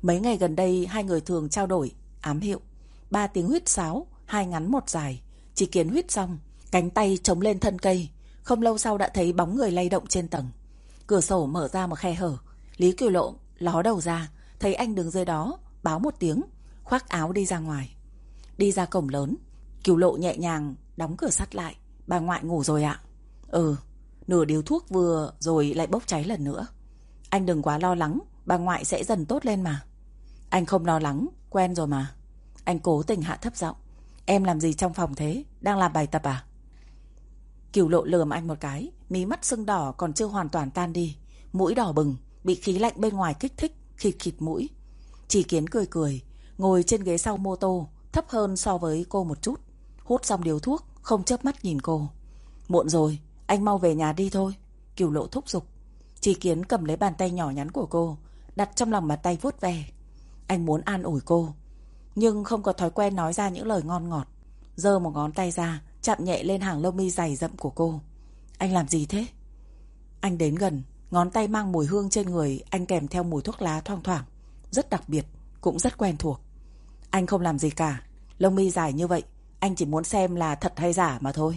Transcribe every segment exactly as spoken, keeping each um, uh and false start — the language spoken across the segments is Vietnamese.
Mấy ngày gần đây hai người thường trao đổi ám hiệu. Ba tiếng huýt sáo, hai ngắn một dài. Chỉ Kiến huýt xong, cánh tay chống lên thân cây. Không lâu sau đã thấy bóng người lay động trên tầng. Cửa sổ mở ra một khe hở. Lý Cửu Lộ ló đầu ra, thấy anh đứng dưới đó, báo một tiếng, khoác áo đi ra ngoài. Đi ra cổng lớn, Cửu Lộ nhẹ nhàng đóng cửa sắt lại. Bà ngoại ngủ rồi ạ? Ừ, nửa điếu thuốc vừa rồi lại bốc cháy lần nữa. Anh đừng quá lo lắng, bà ngoại sẽ dần tốt lên mà. Anh không lo lắng, quen rồi mà. Anh cố tình hạ thấp giọng. Em làm gì trong phòng thế? Đang làm bài tập à? Cửu Lộ lườm anh một cái, mí mắt sưng đỏ còn chưa hoàn toàn tan đi, mũi đỏ bừng, bị khí lạnh bên ngoài kích thích, khịt khịt mũi. Chỉ Kiến cười cười, ngồi trên ghế sau mô tô, thấp hơn so với cô một chút. Hút xong điếu thuốc, không chớp mắt nhìn cô. Muộn rồi, anh mau về nhà đi thôi. Cửu Lộ thúc giục. Chỉ Kiến cầm lấy bàn tay nhỏ nhắn của cô, đặt trong lòng bàn tay vuốt ve. Anh muốn an ủi cô, nhưng không có thói quen nói ra những lời ngon ngọt. Giơ một ngón tay ra, chạm nhẹ lên hàng lông mi dày rậm của cô. Anh làm gì thế? Anh đến gần, ngón tay mang mùi hương trên người anh kèm theo mùi thuốc lá thoang thoảng, rất đặc biệt, cũng rất quen thuộc. Anh không làm gì cả, lông mi dài như vậy, anh chỉ muốn xem là thật hay giả mà thôi.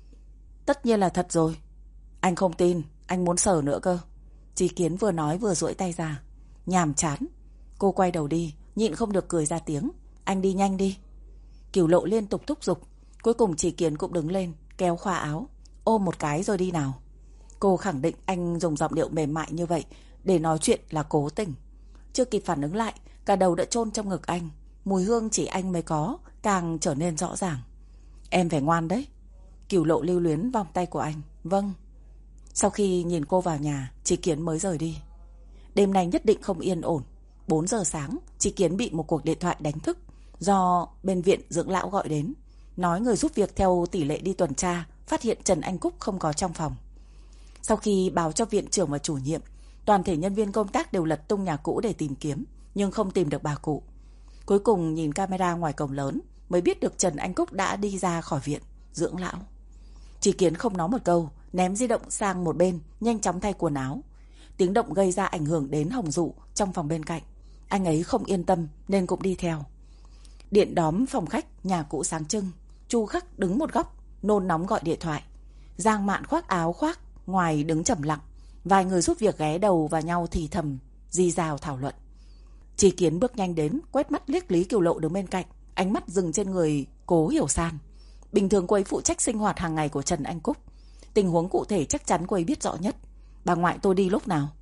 Tất nhiên là thật rồi. Anh không tin, anh muốn sờ nữa cơ. Chí Kiến vừa nói vừa duỗi tay ra. Nhàm chán. Cô quay đầu đi, nhịn không được cười ra tiếng. Anh đi nhanh đi. Cửu Lộ liên tục thúc giục. Cuối cùng Chí Kiến cũng đứng lên, kéo khoa áo, ôm một cái rồi đi nào. Cô khẳng định anh dùng giọng điệu mềm mại như vậy để nói chuyện là cố tình. Chưa kịp phản ứng lại, cả đầu đã chôn trong ngực anh. Mùi hương chỉ anh mới có càng trở nên rõ ràng. Em phải ngoan đấy. Cửu Lộ lưu luyến vòng tay của anh. Vâng. Sau khi nhìn cô vào nhà, Chí Kiến mới rời đi. Đêm nay nhất định không yên ổn. Bốn giờ sáng, Chí Kiến bị một cuộc điện thoại đánh thức do bên viện dưỡng lão gọi đến, nói người giúp việc theo tỷ lệ đi tuần tra phát hiện Trần Anh Cúc không có trong phòng. Sau khi báo cho viện trưởng và chủ nhiệm, toàn thể nhân viên công tác đều lật tung nhà cũ để tìm kiếm, nhưng không tìm được bà cụ. Cuối cùng nhìn camera ngoài cổng lớn mới biết được Trần Anh Cúc đã đi ra khỏi viện dưỡng lão. Chí Kiến không nói một câu, ném di động sang một bên, nhanh chóng thay quần áo. Tiếng động gây ra ảnh hưởng đến Hồng Dụ trong phòng bên cạnh. Anh ấy không yên tâm nên cũng đi theo. Điện đóm phòng khách nhà cũ sáng trưng. Chu Khắc đứng một góc, nôn nóng gọi điện thoại. Giang Mạn khoác áo khoác, ngoài đứng trầm lặng. Vài người giúp việc ghé đầu vào nhau thì thầm, rì rào thảo luận. Chí Kiến bước nhanh đến, quét mắt liếc Lý Cửu Lộ đứng bên cạnh, ánh mắt dừng trên người Cố Hiểu San. Bình thường cô ấy phụ trách sinh hoạt hàng ngày của Trần Anh Cúc. Tình huống cụ thể chắc chắn cô ấy biết rõ nhất. Bà ngoại tôi đi lúc nào?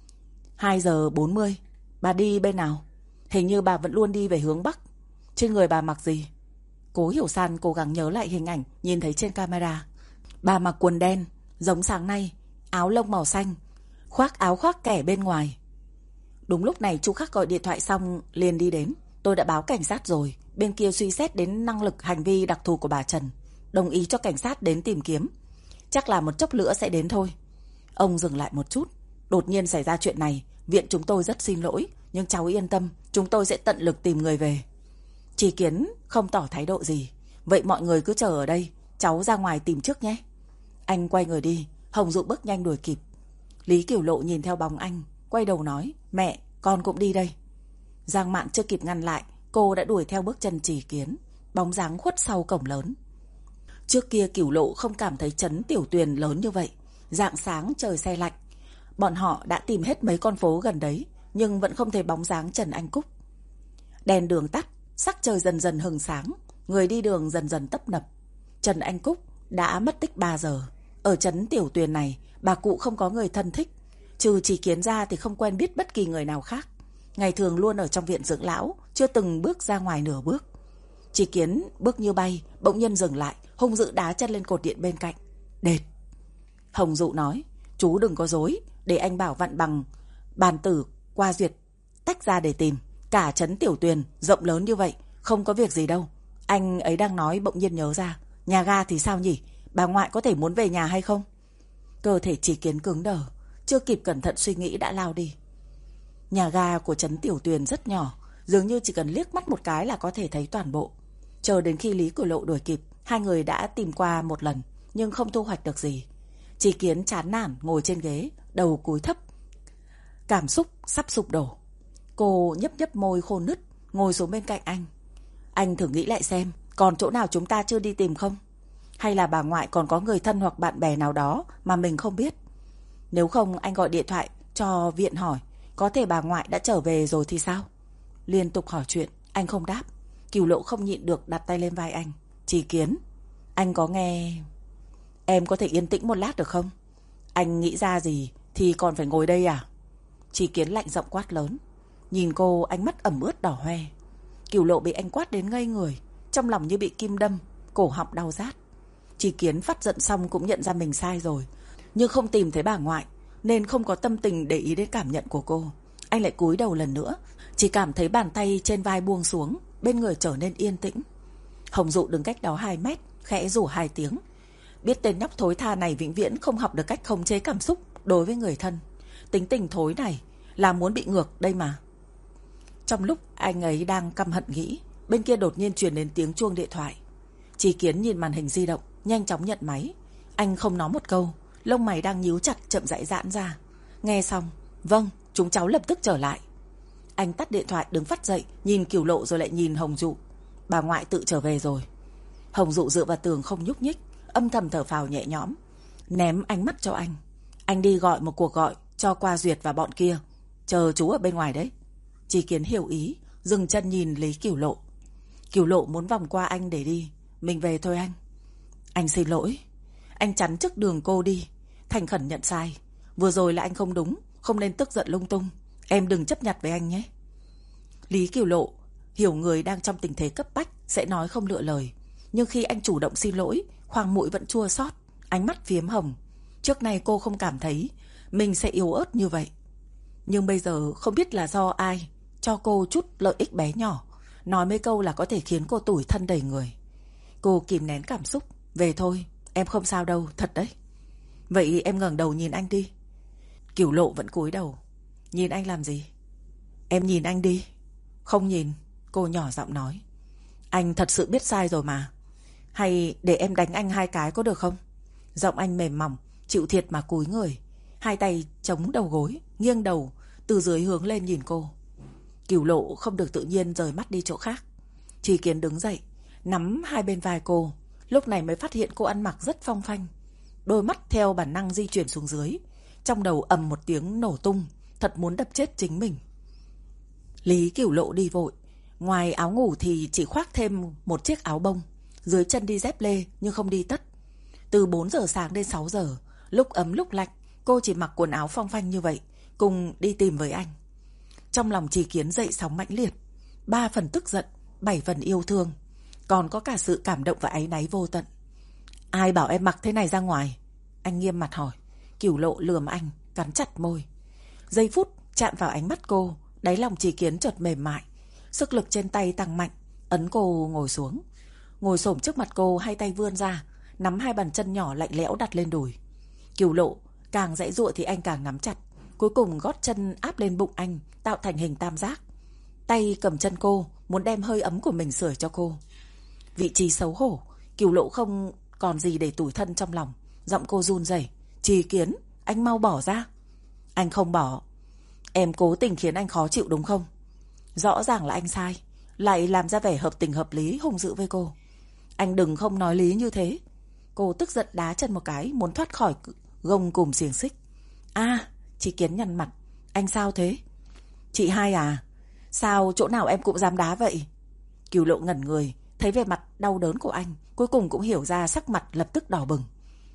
Hai giờ bốn mươi. Bà đi bên nào? Hình như bà vẫn luôn đi về hướng Bắc. Trên người bà mặc gì? Cố Hiểu San cố gắng nhớ lại hình ảnh nhìn thấy trên camera. Bà mặc quần đen, giống sáng nay, áo lông màu xanh, khoác áo khoác kẻ bên ngoài. Đúng lúc này Chu Khắc gọi điện thoại xong liền đi đến. Tôi đã báo cảnh sát rồi, bên kia suy xét đến năng lực hành vi đặc thù của bà Trần, đồng ý cho cảnh sát đến tìm kiếm. Chắc là một chốc nữa sẽ đến thôi. Ông dừng lại một chút. Đột nhiên xảy ra chuyện này, viện chúng tôi rất xin lỗi, nhưng cháu yên tâm, chúng tôi sẽ tận lực tìm người về. Chí Kiến không tỏ thái độ gì. Vậy mọi người cứ chờ ở đây, cháu ra ngoài tìm trước nhé. Anh quay người đi, Hồng Dụ bước nhanh đuổi kịp. Lý Cửu Lộ nhìn theo bóng anh, quay đầu nói, mẹ, con cũng đi đây. Giang Mạn chưa kịp ngăn lại, cô đã đuổi theo bước chân Chí Kiến, bóng dáng khuất sau cổng lớn. Trước kia Cửu Lộ không cảm thấy trấn Tiểu Tuyền lớn như vậy. Rạng sáng trời se lạnh, bọn họ đã tìm hết mấy con phố gần đấy, nhưng vẫn không thấy bóng dáng Trần Anh Cúc. Đèn đường tắt, sắc trời dần dần hừng sáng, người đi đường dần dần tấp nập. Trần Anh Cúc đã mất tích ba giờ. Ở trấn Tiểu Tuyền này, bà cụ không có người thân thích, trừ Chí Kiến ra thì không quen biết bất kỳ người nào khác. Ngày thường luôn ở trong viện dưỡng lão, chưa từng bước ra ngoài nửa bước. Chí Kiến bước như bay, bỗng nhiên dừng lại, hung dữ đá chân lên cột điện bên cạnh. Đệt. Hồng Dụ nói, chú đừng có dối, để anh bảo vặn bằng bàn tử qua duyệt, tách ra để tìm. Cả trấn Tiểu Tuyền rộng lớn như vậy, không có việc gì đâu. Anh ấy đang nói bỗng nhiên nhớ ra, nhà ga thì sao nhỉ? Bà ngoại có thể muốn về nhà hay không? Cơ thể Chí Kiến cứng đờ, chưa kịp cẩn thận suy nghĩ đã lao đi. Nhà ga của trấn Tiểu Tuyền rất nhỏ, dường như chỉ cần liếc mắt một cái là có thể thấy toàn bộ. Chờ đến khi Lý Cửu Lộ đuổi kịp, hai người đã tìm qua một lần, nhưng không thu hoạch được gì. Chí Kiến chán nản ngồi trên ghế, đầu cúi thấp, cảm xúc sắp sụp đổ. Cô nhấp nhấp môi khô nứt, ngồi xuống bên cạnh anh. Anh thử nghĩ lại xem, còn chỗ nào chúng ta chưa đi tìm không? Hay là bà ngoại còn có người thân hoặc bạn bè nào đó mà mình không biết? Nếu không anh gọi điện thoại cho viện hỏi, có thể bà ngoại đã trở về rồi thì sao? Liên tục hỏi chuyện, anh không đáp. Cửu Lộ không nhịn được đặt tay lên vai anh. Chỉ Kiến, anh có nghe... Em có thể yên tĩnh một lát được không? Anh nghĩ ra gì thì còn phải ngồi đây à? Chỉ Kiến lạnh giọng quát lớn. Nhìn cô, ánh mắt ẩm ướt đỏ hoe. Cửu Lộ bị anh quát đến ngây người, trong lòng như bị kim đâm, cổ họng đau rát. Chỉ Kiến phát giận xong cũng nhận ra mình sai rồi, nhưng không tìm thấy bà ngoại nên không có tâm tình để ý đến cảm nhận của cô. Anh lại cúi đầu lần nữa, chỉ cảm thấy bàn tay trên vai buông xuống, bên người trở nên yên tĩnh. Hồng Dụ đứng cách đó hai mét, khẽ rủ hai tiếng. Biết tên nhóc thối tha này vĩnh viễn không học được cách khống chế cảm xúc đối với người thân. Tính tình thối này là muốn bị ngược đây mà. Trong lúc anh ấy đang căm hận nghĩ, bên kia đột nhiên truyền đến tiếng chuông điện thoại. Chỉ Kiến nhìn màn hình di động, nhanh chóng nhận máy. Anh không nói một câu, lông mày đang nhíu chặt chậm rãi giãn ra. Nghe xong, vâng, chúng cháu lập tức trở lại. Anh tắt điện thoại đứng phắt dậy, nhìn Cửu Lộ rồi lại nhìn Hồng Dụ. Bà ngoại tự trở về rồi. Hồng Dụ dựa vào tường không nhúc nhích, âm thầm thở phào nhẹ nhõm, ném ánh mắt cho anh. Anh đi gọi một cuộc gọi cho qua Duyệt và bọn kia, chờ chú ở bên ngoài đấy. Chỉ Kiến hiểu ý, dừng chân nhìn Lý Cửu Lộ. Cửu Lộ muốn vòng qua anh để đi. Mình về thôi anh. Anh xin lỗi. Anh chắn trước đường cô đi, thành khẩn nhận sai. Vừa rồi là anh không đúng, không nên tức giận lung tung. Em đừng chấp nhặt với anh nhé. Lý Cửu Lộ hiểu người đang trong tình thế cấp bách sẽ nói không lựa lời, nhưng khi anh chủ động xin lỗi, khoang mũi vẫn chua xót, ánh mắt phiếm hồng. Trước nay cô không cảm thấy mình sẽ yếu ớt như vậy, nhưng bây giờ không biết là do ai cho cô chút lợi ích bé nhỏ, nói mấy câu là có thể khiến cô tủi thân đầy người. Cô kìm nén cảm xúc. Về thôi, em không sao đâu, thật đấy. Vậy em ngẩng đầu nhìn anh đi. Cửu Lộ vẫn cúi đầu. Nhìn anh làm gì? Em nhìn anh đi. Không nhìn, cô nhỏ giọng nói. Anh thật sự biết sai rồi mà. Hay để em đánh anh hai cái có được không? Giọng anh mềm mỏng, chịu thiệt mà cúi người, hai tay chống đầu gối, nghiêng đầu từ dưới hướng lên nhìn cô. Cửu Lộ không được tự nhiên rời mắt đi chỗ khác. Chỉ Kiến đứng dậy, nắm hai bên vai cô. Lúc này mới phát hiện cô ăn mặc rất phong phanh. Đôi mắt theo bản năng di chuyển xuống dưới. Trong đầu ầm một tiếng nổ tung, thật muốn đập chết chính mình. Lý Cửu Lộ đi vội. Ngoài áo ngủ thì chỉ khoác thêm một chiếc áo bông, dưới chân đi dép lê nhưng không đi tất. Từ bốn giờ sáng đến sáu giờ, lúc ấm lúc lạnh, cô chỉ mặc quần áo phong phanh như vậy, cùng đi tìm với anh. Trong lòng Chỉ Kiến dậy sóng mãnh liệt, ba phần tức giận, bảy phần yêu thương, còn có cả sự cảm động và áy náy vô tận. Ai bảo em mặc thế này ra ngoài? Anh nghiêm mặt hỏi. Cửu Lộ lườm anh, cắn chặt môi. Giây phút chạm vào ánh mắt cô, đáy lòng Chỉ Kiến chợt mềm mại, sức lực trên tay tăng mạnh, ấn cô ngồi xuống. Ngồi xổm trước mặt cô, hai tay vươn ra, nắm hai bàn chân nhỏ lạnh lẽo đặt lên đùi. Cửu Lộ càng giãy giụa thì anh càng nắm chặt. Cuối cùng gót chân áp lên bụng anh, tạo thành hình tam giác. Tay cầm chân cô, muốn đem hơi ấm của mình sưởi cho cô. Vị trí xấu hổ, Cửu Lộ không còn gì để tủi thân trong lòng. Giọng cô run rẩy. Chỉ Kiến, anh mau bỏ ra. Anh không bỏ. Em cố tình khiến anh khó chịu đúng không? Rõ ràng là anh sai, lại làm ra vẻ hợp tình hợp lý hung dữ với cô. Anh đừng không nói lý như thế. Cô tức giận đá chân một cái, muốn thoát khỏi gông cùm xiềng xích. À, Chỉ Kiến nhăn mặt. Anh sao thế? Chị hai à? Sao chỗ nào em cũng dám đá vậy? Cửu Lộ ngẩn người, thấy vẻ mặt đau đớn của anh, cuối cùng cũng hiểu ra, sắc mặt lập tức đỏ bừng.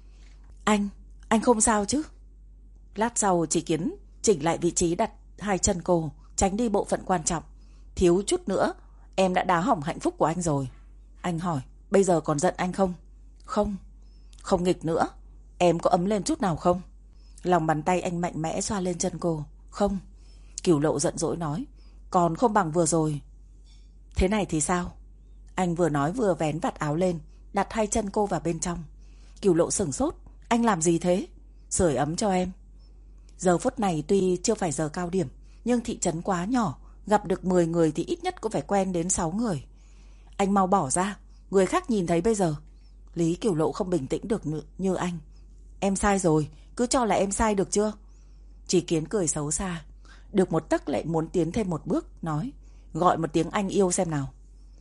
Anh, anh không sao chứ? Lát sau Chỉ Kiến chỉnh lại vị trí đặt hai chân cô, tránh đi bộ phận quan trọng. Thiếu chút nữa em đã đá hỏng hạnh phúc của anh rồi. Anh hỏi, bây giờ còn giận anh không? Không. Không nghịch nữa. Em có ấm lên chút nào không? Lòng bàn tay anh mạnh mẽ xoa lên chân cô. Không. Cửu Lộ giận dỗi nói, còn không bằng vừa rồi. Thế này thì sao? Anh vừa nói vừa vén vạt áo lên, đặt hai chân cô vào bên trong. Cửu Lộ sửng sốt. Anh làm gì thế? Sưởi ấm cho em. Giờ phút này tuy chưa phải giờ cao điểm, nhưng thị trấn quá nhỏ, gặp được mười người thì ít nhất cũng phải quen đến sáu người. Anh mau bỏ ra, người khác nhìn thấy bây giờ. Lý Cửu Lộ không bình tĩnh được như anh. Em sai rồi, cứ cho là em sai được chưa? Chỉ Kiến cười xấu xa. Được một tấc lại muốn tiến thêm một bước, nói: Gọi một tiếng anh yêu xem nào.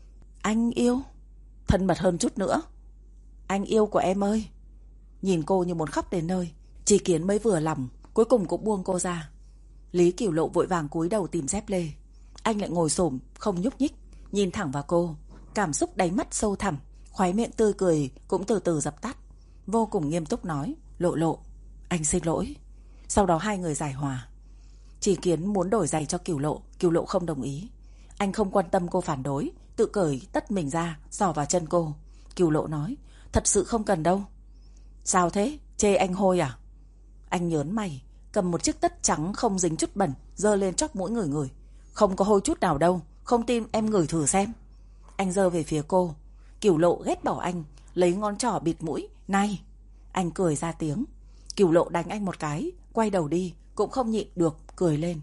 Anh yêu? Thân mật hơn chút nữa. Anh yêu của em ơi. Nhìn cô như muốn khóc đến nơi, Tri Kiến mới vừa lòng, cuối cùng cũng buông cô ra. Lý Cửu Lộ vội vàng cúi đầu tìm dép lê. Anh lại ngồi xổm không nhúc nhích, nhìn thẳng vào cô. Cảm xúc đáy mắt sâu thẳm, khóe miệng tươi cười cũng từ từ dập tắt. Vô cùng nghiêm túc nói: Lộ Lộ, anh xin lỗi. Sau đó hai người giải hòa. Tri Kiến muốn đổi giày cho Cửu Lộ, Cửu Lộ không đồng ý. Anh không quan tâm cô phản đối, tự cởi tất mình ra, xỏ vào chân cô. Cửu Lộ nói: Thật sự không cần đâu. Sao thế, chê anh hôi à? Anh nhớn mày, cầm một chiếc tất trắng không dính chút bẩn, giơ lên chóp mũi ngửi ngửi. Không có hôi chút nào đâu, không tin em ngửi thử xem. Anh giơ về phía cô. Cửu Lộ ghét bỏ anh, lấy ngón trỏ bịt mũi. Này! Anh cười ra tiếng. Cửu Lộ đánh anh một cái, quay đầu đi, cũng không nhịn được, cười lên.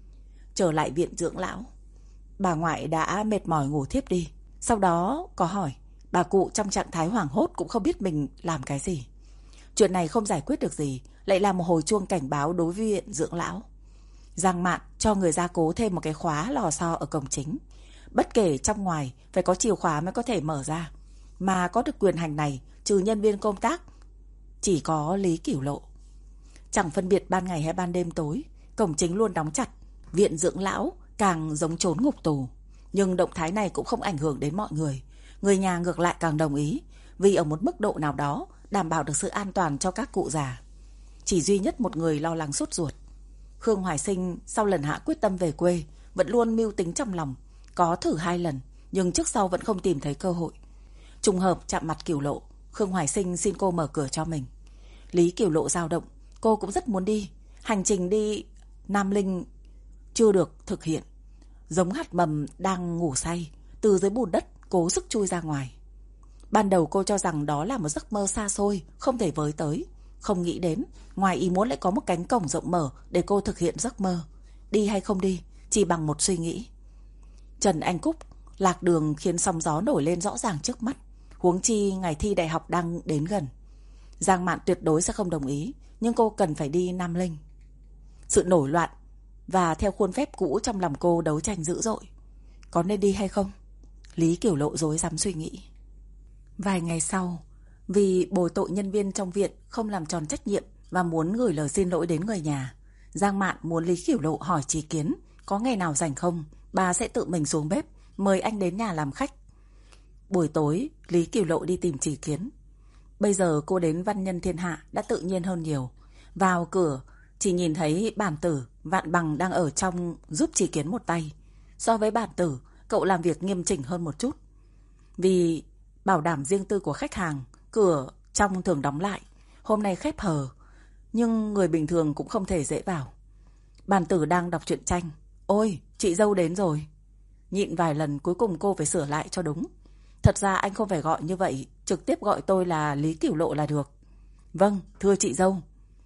Trở lại viện dưỡng lão, bà ngoại đã mệt mỏi ngủ thiếp đi. Sau đó có hỏi, bà cụ trong trạng thái hoảng hốt cũng không biết mình làm cái gì. Chuyện này không giải quyết được gì, lại là một hồi chuông cảnh báo đối với viện dưỡng lão. Giang Mạn cho người gia cố thêm một cái khóa lò xo ở cổng chính. Bất kể trong ngoài phải có chìa khóa mới có thể mở ra. Mà có được quyền hành này, trừ nhân viên công tác, chỉ có Lý Cửu Lộ. Chẳng phân biệt ban ngày hay ban đêm tối, cổng chính luôn đóng chặt. Viện dưỡng lão càng giống trốn ngục tù. Nhưng động thái này cũng không ảnh hưởng đến mọi người. Người nhà ngược lại càng đồng ý, vì ở một mức độ nào đó đảm bảo được sự an toàn cho các cụ già. Chỉ duy nhất một người lo lắng sốt ruột. Khương Hoài Sinh sau lần hạ quyết tâm về quê vẫn luôn mưu tính trong lòng, có thử hai lần nhưng trước sau vẫn không tìm thấy cơ hội. Trùng hợp chạm mặt Cửu Lộ, Khương Hoài Sinh xin cô mở cửa cho mình. Lý Cửu Lộ dao động, cô cũng rất muốn đi. Hành trình đi Nam Linh chưa được thực hiện. Giống hạt mầm đang ngủ say, từ dưới bùn đất cố sức chui ra ngoài. Ban đầu cô cho rằng đó là một giấc mơ xa xôi, không thể với tới. Không nghĩ đến, ngoài ý muốn lại có một cánh cổng rộng mở để cô thực hiện giấc mơ. Đi hay không đi, chỉ bằng một suy nghĩ. Trần Anh Cúc lạc đường khiến sóng gió nổi lên rõ ràng trước mắt. Huống chi ngày thi đại học đang đến gần. Giang Mạn tuyệt đối sẽ không đồng ý, nhưng cô cần phải đi Nam Linh. Sự nổi loạn và theo khuôn phép cũ trong lòng cô đấu tranh dữ dội. Có nên đi hay không? Lý Cửu Lộ rối rắm suy nghĩ. Vài ngày sau, vì bồi tội nhân viên trong viện không làm tròn trách nhiệm và muốn gửi lời xin lỗi đến người nhà, Giang Mạn muốn Lý Cửu Lộ hỏi Tri Kiến có ngày nào rảnh không, bà sẽ tự mình xuống bếp mời anh đến nhà làm khách. Buổi tối, Lý Cửu Lộ đi tìm Tri Kiến. Bây giờ cô đến Văn Nhân Thiên Hạ đã tự nhiên hơn nhiều. Vào cửa chỉ nhìn thấy Bản Tử, Vạn Bằng đang ở trong giúp Tri Kiến một tay. So với Bản Tử, cậu làm việc nghiêm chỉnh hơn một chút. Vì bảo đảm riêng tư của khách hàng, cửa trong thường đóng lại. Hôm nay khép hờ, nhưng người bình thường cũng không thể dễ vào. Bản Tử đang đọc truyện tranh. Ôi, chị dâu đến rồi. Nhịn vài lần cuối cùng cô phải sửa lại cho đúng. Thật ra anh không phải gọi như vậy, trực tiếp gọi tôi là Lý Cửu Lộ là được. Vâng, thưa chị dâu.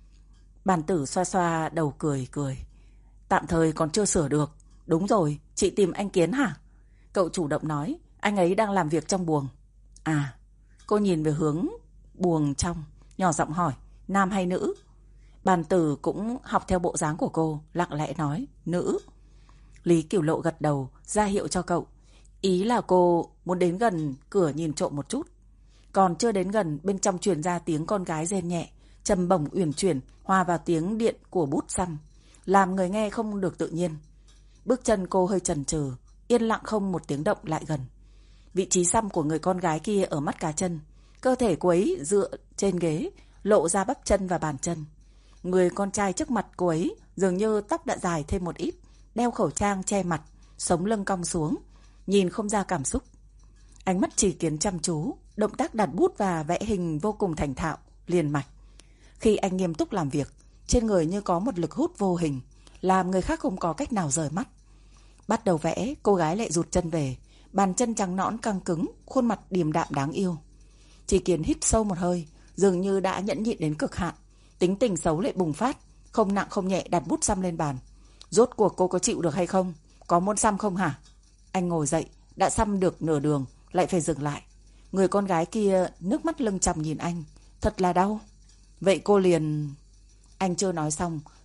Bản Tử xoa xoa đầu cười cười. Tạm thời còn chưa sửa được. Đúng rồi, chị tìm anh Kiến hả? Cậu chủ động nói, anh ấy đang làm việc trong buồng. À, cô nhìn về hướng buồng trong, nhỏ giọng hỏi, nam hay nữ? Bản Tử cũng học theo bộ dáng của cô, lặng lẽ nói, nữ. Lý Cửu Lộ gật đầu, ra hiệu cho cậu. Ý là cô muốn đến gần cửa nhìn trộm một chút. Còn chưa đến gần, bên trong truyền ra tiếng con gái rên nhẹ, trầm bổng uyển chuyển, hòa vào tiếng điện của bút xăm, làm người nghe không được tự nhiên. Bước chân cô hơi chần chừ, yên lặng không một tiếng động lại gần. Vị trí xăm của người con gái kia ở mắt cá chân, cơ thể cô ấy dựa trên ghế, lộ ra bắp chân và bàn chân. Người con trai trước mặt cô ấy dường như tóc đã dài thêm một ít, đeo khẩu trang che mặt, sống lưng cong xuống, nhìn không ra cảm xúc. Ánh mắt Tri Kiến chăm chú, động tác đặt bút và vẽ hình vô cùng thành thạo, liền mạch. Khi anh nghiêm túc làm việc, trên người như có một lực hút vô hình, làm người khác không có cách nào rời mắt. Bắt đầu vẽ, cô gái lại rụt chân về, bàn chân trắng nõn căng cứng, khuôn mặt điềm đạm đáng yêu. Tri Kiến hít sâu một hơi, dường như đã nhẫn nhịn đến cực hạn, tính tình xấu lại bùng phát, không nặng không nhẹ đặt bút xăm lên bàn. Rốt cuộc cô có chịu được hay không? Có muốn xăm không hả? Anh ngồi dậy, đã xăm được nửa đường, lại phải dừng lại. Người con gái kia nước mắt lưng tròng nhìn anh, thật là đau. Vậy cô liền... Anh chưa nói xong,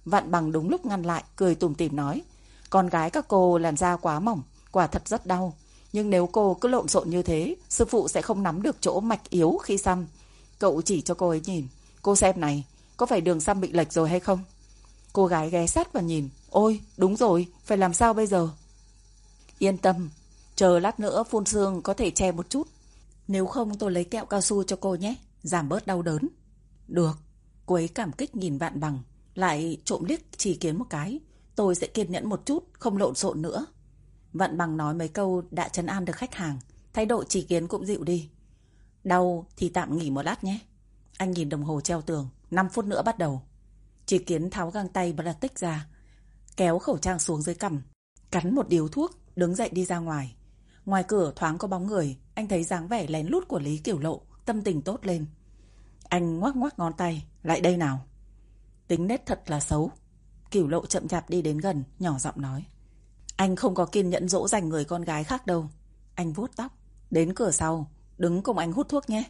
Vạn Bằng đúng lúc ngăn lại, cười tủm tỉm nói. Con gái các cô làn da quá mỏng, quả thật rất đau. Nhưng nếu cô cứ lộn xộn như thế, sư phụ sẽ không nắm được chỗ mạch yếu khi xăm. Cậu chỉ cho cô ấy nhìn. Cô xem này, có phải đường xăm bị lệch rồi hay không? Cô gái ghé sát và nhìn. Ôi, đúng rồi, phải làm sao bây giờ? Yên tâm, chờ lát nữa phun sương có thể che một chút. Nếu không tôi lấy kẹo cao su cho cô nhé, giảm bớt đau đớn. Được. Cô ấy cảm kích nhìn Vạn Bằng, lại trộm liếc Chỉ Kiến một cái. Tôi sẽ kiên nhẫn một chút, không lộn xộn nữa. Vạn Bằng nói mấy câu đã trấn an được khách hàng. Thái độ Chỉ Kiến cũng dịu đi. Đau thì tạm nghỉ một lát nhé. Anh nhìn đồng hồ treo tường. năm phút nữa bắt đầu. Chỉ Kiến tháo găng tay plastic ra, kéo khẩu trang xuống dưới cằm, cắn một điếu thuốc, đứng dậy đi ra ngoài. Ngoài cửa thoáng có bóng người. Anh thấy dáng vẻ lén lút của Lý Kiểu Lộ, tâm tình tốt lên. Anh ngoắc ngoắc ngón tay. Lại đây nào. Tính nết thật là xấu. Kiểu Lộ chậm chạp đi đến gần, nhỏ giọng nói. Anh không có kiên nhẫn dỗ dành người con gái khác đâu. Anh vuốt tóc. Đến cửa sau, đứng cùng anh hút thuốc nhé.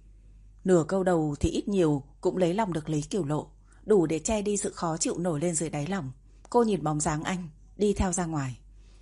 Nửa câu đầu thì ít nhiều cũng lấy lòng được Lý Kiểu Lộ, đủ để che đi sự khó chịu nổi lên dưới đáy lòng. Cô nhìn bóng dáng anh, đi theo ra ngoài.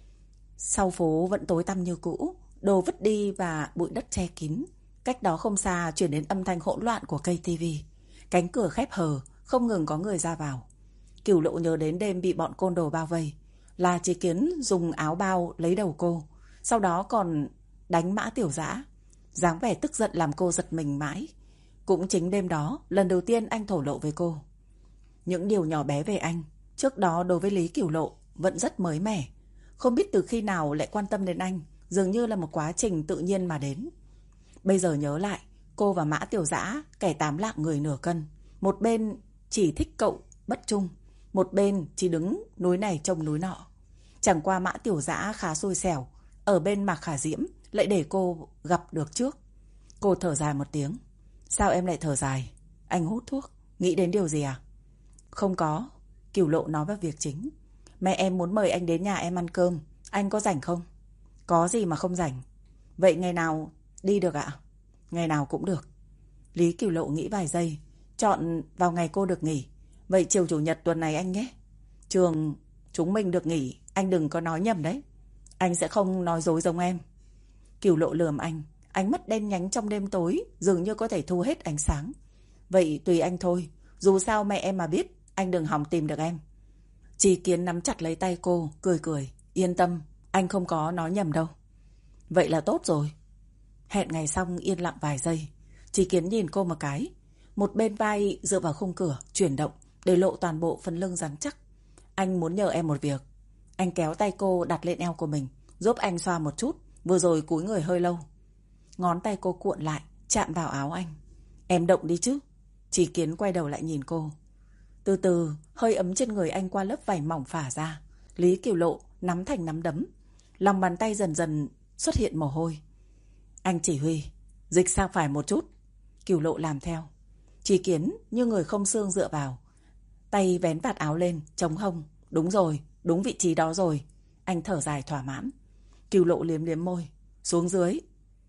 Sau phố vẫn tối tăm như cũ, đồ vứt đi và bụi đất che kín. Cách đó không xa chuyển đến âm thanh hỗn loạn của cây tivi. Cánh cửa khép hờ, không ngừng có người ra vào. Kiểu Lộ nhớ đến đêm bị bọn côn đồ bao vây, là Chỉ Kiến dùng áo bao lấy đầu cô, sau đó còn đánh Mã Tiểu Dã. Dáng vẻ tức giận làm cô giật mình mãi. Cũng chính đêm đó, lần đầu tiên anh thổ lộ với cô. Những điều nhỏ bé về anh, trước đó đối với Lý Kiểu Lộ vẫn rất mới mẻ. Không biết từ khi nào lại quan tâm đến anh, dường như là một quá trình tự nhiên mà đến. Bây giờ nhớ lại, cô và Mã Tiểu Dã, kẻ tám lạng người nửa cân. Một bên chỉ thích cậu bất trung, một bên chỉ đứng núi này trông núi nọ. Chẳng qua Mã Tiểu Dã khá xui xẻo, ở bên Mạc Khả Diễm lại để cô gặp được trước. Cô thở dài một tiếng. Sao em lại thở dài? Anh hút thuốc. Nghĩ đến điều gì à? Không có. Kiểu Lộ nói vào việc chính. Mẹ em muốn mời anh đến nhà em ăn cơm. Anh có rảnh không? Có gì mà không rảnh. Vậy ngày nào đi được ạ? Ngày nào cũng được. Lý Kiểu Lộ nghĩ vài giây. Chọn vào ngày cô được nghỉ. Vậy chiều chủ nhật tuần này anh nhé. Trường chúng mình được nghỉ. Anh đừng có nói nhầm đấy. Anh sẽ không nói dối giống em. Kiểu Lộ lườm anh. Ánh mắt đen nhánh trong đêm tối, dường như có thể thu hết ánh sáng. Vậy tùy anh thôi. Dù sao mẹ em mà biết, anh đừng hòng tìm được em. Chỉ Kiến nắm chặt lấy tay cô, cười cười. Yên tâm, anh không có nói nhầm đâu. Vậy là tốt rồi. Hẹn ngày xong yên lặng vài giây. Chỉ Kiến nhìn cô một cái. Một bên vai dựa vào khung cửa, chuyển động, để lộ toàn bộ phần lưng rắn chắc. Anh muốn nhờ em một việc. Anh kéo tay cô đặt lên eo của mình, giúp anh xoa một chút. Vừa rồi cúi người hơi lâu. Ngón tay cô cuộn lại, chạm vào áo anh. Em động đi chứ. Chỉ Kiến quay đầu lại nhìn cô. Từ từ, hơi ấm trên người anh qua lớp vải mỏng phả ra. Lý Kiểu Lộ nắm thành nắm đấm. Lòng bàn tay dần dần xuất hiện mồ hôi. Anh chỉ huy, dịch sang phải một chút. Kiểu Lộ làm theo. Chỉ Kiến như người không xương dựa vào. Tay vén vạt áo lên, chống hông. Đúng rồi, đúng vị trí đó rồi. Anh thở dài thỏa mãn. Kiểu Lộ liếm liếm môi. Xuống dưới.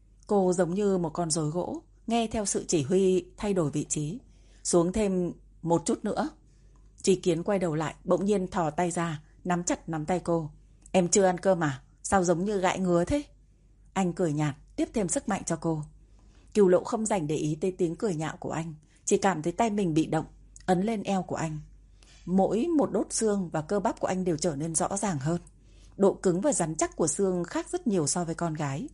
Cô giống như một con rối gỗ, nghe theo sự chỉ huy thay đổi vị trí. Xuống thêm một chút nữa. Chỉ Kiến quay đầu lại, bỗng nhiên thò tay ra, nắm chặt nắm tay cô. Em chưa ăn cơm à? Sao giống như gãi ngứa thế? Anh cười nhạt, tiếp thêm sức mạnh cho cô. Kiểu Lộ không dành để ý tới tiếng cười nhạo của anh, chỉ cảm thấy tay mình bị động, ấn lên eo của anh. Mỗi một đốt xương và cơ bắp của anh đều trở nên rõ ràng hơn. Độ cứng và rắn chắc của xương khác rất nhiều so với con gái.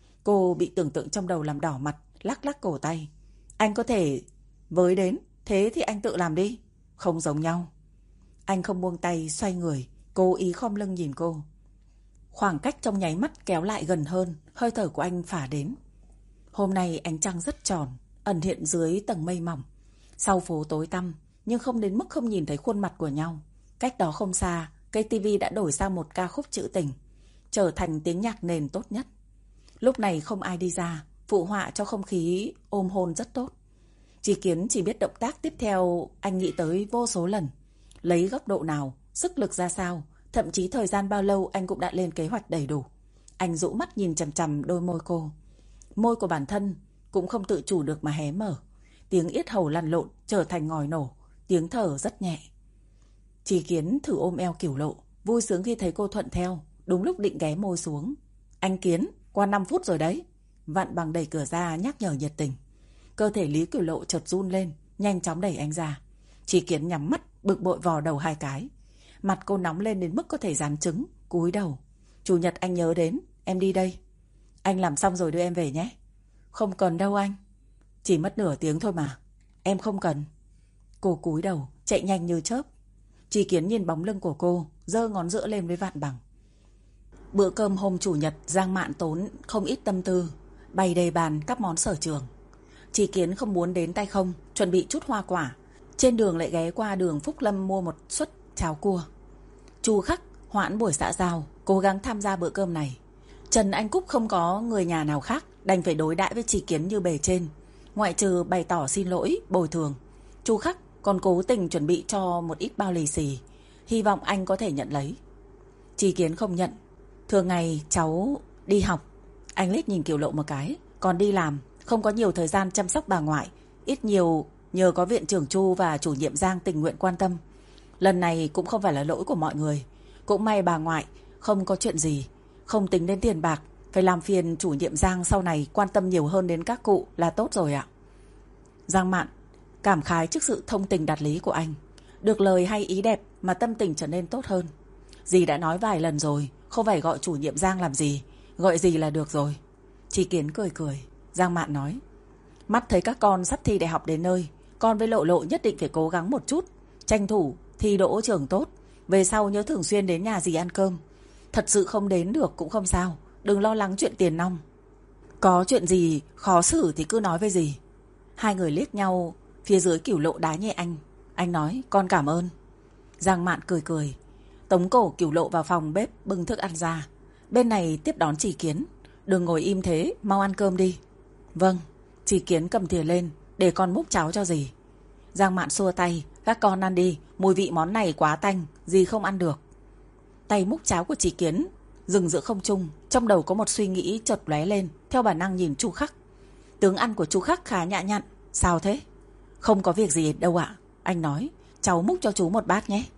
Cô bị tưởng tượng trong đầu làm đỏ mặt, lắc lắc cổ tay. Anh có thể với đến, thế thì anh tự làm đi. Không giống nhau. Anh không buông tay, xoay người, cố ý khom lưng nhìn cô. Khoảng cách trong nháy mắt kéo lại gần hơn, hơi thở của anh phả đến. Hôm nay ánh trăng rất tròn, ẩn hiện dưới tầng mây mỏng. Sau phố tối tăm, nhưng không đến mức không nhìn thấy khuôn mặt của nhau. Cách đó không xa, cây tivi đã đổi sang một ca khúc trữ tình, trở thành tiếng nhạc nền tốt nhất. Lúc này không ai đi ra, phụ họa cho không khí ôm hôn rất tốt. Chỉ Kiến chỉ biết động tác tiếp theo anh nghĩ tới vô số lần. Lấy góc độ nào, sức lực ra sao, thậm chí thời gian bao lâu anh cũng đã lên kế hoạch đầy đủ. Anh dụ mắt nhìn chằm chằm đôi môi cô. Môi của bản thân cũng không tự chủ được mà hé mở. Tiếng yết hầu lăn lộn trở thành ngòi nổ, tiếng thở rất nhẹ. Chỉ Kiến thử ôm eo Cửu Lộ, vui sướng khi thấy cô thuận theo, đúng lúc định ghé môi xuống. Anh Kiến, qua năm phút rồi đấy. Vạn Bằng đẩy cửa ra nhắc nhở nhiệt tình. Cơ thể Lý Cửu Lộ chợt run lên, nhanh chóng đẩy anh ra. Chỉ Kiến nhắm mắt, bực bội vò đầu hai cái. Mặt cô nóng lên đến mức có thể dán trứng, cúi đầu. Chủ nhật anh nhớ đến, em đi đây. Anh làm xong rồi đưa em về nhé. Không cần đâu anh. Chỉ mất nửa tiếng thôi mà. Em không cần. Cô cúi đầu, chạy nhanh như chớp. Chỉ Kiến nhìn bóng lưng của cô, giơ ngón giữa lên với Vạn Bằng. Bữa cơm hôm chủ nhật Giang Mạn tốn không ít tâm tư, bày đầy bàn các món sở trường. Chỉ Kiến không muốn đến tay không, chuẩn bị chút hoa quả. Trên đường lại ghé qua đường Phúc Lâm mua một suất cháo cua. Chu Khắc hoãn buổi xã giao, cố gắng tham gia bữa cơm này. Trần Anh Cúc không có người nhà nào khác, đành phải đối đãi với Chỉ Kiến như bề trên. Ngoại trừ bày tỏ xin lỗi, bồi thường, Chu Khắc còn cố tình chuẩn bị cho một ít bao lì xì, hy vọng anh có thể nhận lấy. Chỉ Kiến không nhận. Thường ngày cháu đi học. Anh liếc nhìn Kiều Lộ một cái. Còn đi làm, không có nhiều thời gian chăm sóc bà ngoại. Ít nhiều nhờ có viện trưởng Chu và chủ nhiệm Giang tình nguyện quan tâm. Lần này cũng không phải là lỗi của mọi người. Cũng may bà ngoại không có chuyện gì. Không tính đến tiền bạc, phải làm phiền chủ nhiệm Giang sau này quan tâm nhiều hơn đến các cụ là tốt rồi ạ. Giang Mạn cảm khái trước sự thông tình đạt lý của anh. Được lời hay ý đẹp mà tâm tình trở nên tốt hơn. Dì đã nói vài lần rồi, không phải gọi chủ nhiệm Giang làm gì, gọi dì là được rồi. Chỉ Kiến cười cười. Giang Mạn nói, mắt thấy các con sắp thi đại học đến nơi, con với Lộ Lộ nhất định phải cố gắng một chút, tranh thủ thi đỗ trường tốt. Về sau nhớ thường xuyên đến nhà dì ăn cơm. Thật sự không đến được cũng không sao, đừng lo lắng chuyện tiền nong. Có chuyện gì khó xử thì cứ nói với dì. Hai người liếc nhau. Phía dưới Cửu Lộ đá nhẹ anh. Anh nói, con cảm ơn. Giang Mạn cười cười, tống cổ Cửu Lộ vào phòng bếp bưng thức ăn ra. Bên này tiếp đón Chỉ Kiến. Đừng ngồi im thế, mau ăn cơm đi. Vâng. Chỉ Kiến cầm thìa lên, để con múc cháo cho dì. Giang Mạn xua tay, các con ăn đi, mùi vị món này quá tanh, dì không ăn được. Tay múc cháo của Chỉ Kiến dừng giữa không trung. Trong đầu có một suy nghĩ chợt lóe lên, theo bản năng nhìn Chu Khắc. Tướng ăn của Chu Khắc khá nhã nhặn. Sao thế? Không có việc gì đâu ạ. Anh nói, cháu múc cho chú một bát nhé.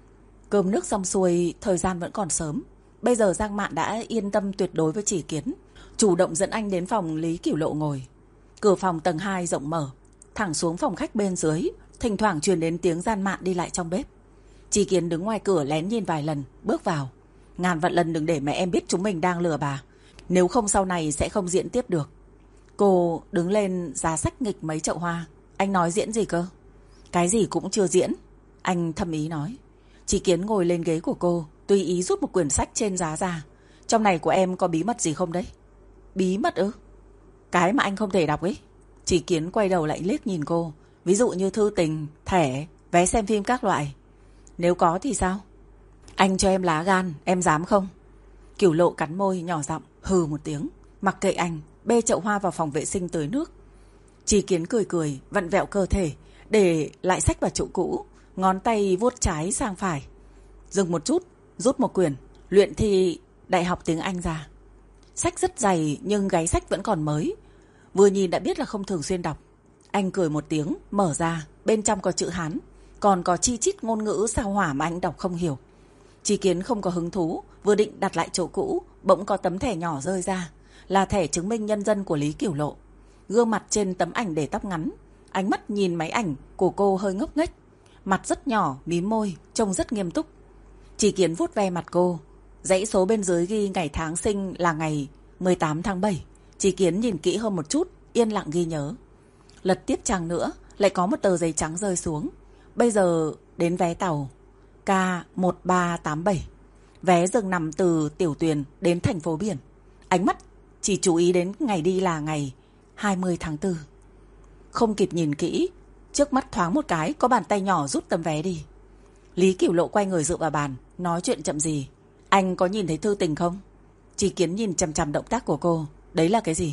Cơm nước xong xuôi, thời gian vẫn còn sớm. Bây giờ Giang Mạn đã yên tâm tuyệt đối với Chỉ Kiến, chủ động dẫn anh đến phòng Lý Cửu Lộ ngồi. Cửa phòng tầng hai rộng mở, thẳng xuống phòng khách bên dưới. Thỉnh thoảng truyền đến tiếng Giang Mạn đi lại trong bếp. Chỉ Kiến đứng ngoài cửa lén nhìn vài lần, bước vào. Ngàn vạn lần đừng để mẹ em biết chúng mình đang lừa bà, nếu không sau này sẽ không diễn tiếp được. Cô đứng lên giá sách nghịch mấy chậu hoa. Anh nói diễn gì cơ? Cái gì cũng chưa diễn, anh thầm ý nói. Chỉ Kiến ngồi lên ghế của cô, tùy ý rút một quyển sách trên giá ra. Trong này của em có bí mật gì không đấy? Bí mật ư? Cái mà anh không thể đọc ấy. Chỉ Kiến quay đầu lại liếc nhìn cô. Ví dụ như thư tình, thẻ, vé xem phim các loại. Nếu có thì sao? Anh cho em lá gan, em dám không? Cửu Lộ cắn môi nhỏ giọng hừ một tiếng. Mặc kệ anh, bê chậu hoa vào phòng vệ sinh tưới nước. Chỉ Kiến cười cười, vặn vẹo cơ thể, để lại sách vào chỗ cũ, ngón tay vuốt trái sang phải. Dừng một chút, rút một quyển luyện thi đại học tiếng Anh ra. Sách rất dày nhưng gáy sách vẫn còn mới, vừa nhìn đã biết là không thường xuyên đọc. Anh cười một tiếng, mở ra, bên trong có chữ Hán, còn có chi chít ngôn ngữ sao hỏa mà anh đọc không hiểu. Chỉ Kiến không có hứng thú, vừa định đặt lại chỗ cũ, bỗng có tấm thẻ nhỏ rơi ra, là thẻ chứng minh nhân dân của Lý Cửu Lộ. Gương mặt trên tấm ảnh để tóc ngắn, ánh mắt nhìn máy ảnh của cô hơi ngốc nghếch, mặt rất nhỏ, mím môi, trông rất nghiêm túc. Chỉ Kiến vuốt ve mặt cô, dãy số bên dưới ghi ngày tháng sinh là ngày mười tám tháng bảy. Chỉ Kiến nhìn kỹ hơn một chút, yên lặng ghi nhớ. Lật tiếp trang nữa, lại có một tờ giấy trắng rơi xuống. Bây giờ đến vé tàu K một ba tám bảy. Vé dừng nằm từ Tiểu Tuyền đến thành phố biển. Ánh mắt chỉ chú ý đến ngày đi là ngày hai mươi tháng tư. Không kịp nhìn kỹ, trước mắt thoáng một cái có bàn tay nhỏ rút tấm vé đi. Lý Cửu Lộ quay người dựa vào bàn, nói chuyện chậm gì. Anh có nhìn thấy thư tình không? Chỉ Kiến nhìn chằm chằm động tác của cô. Đấy là cái gì?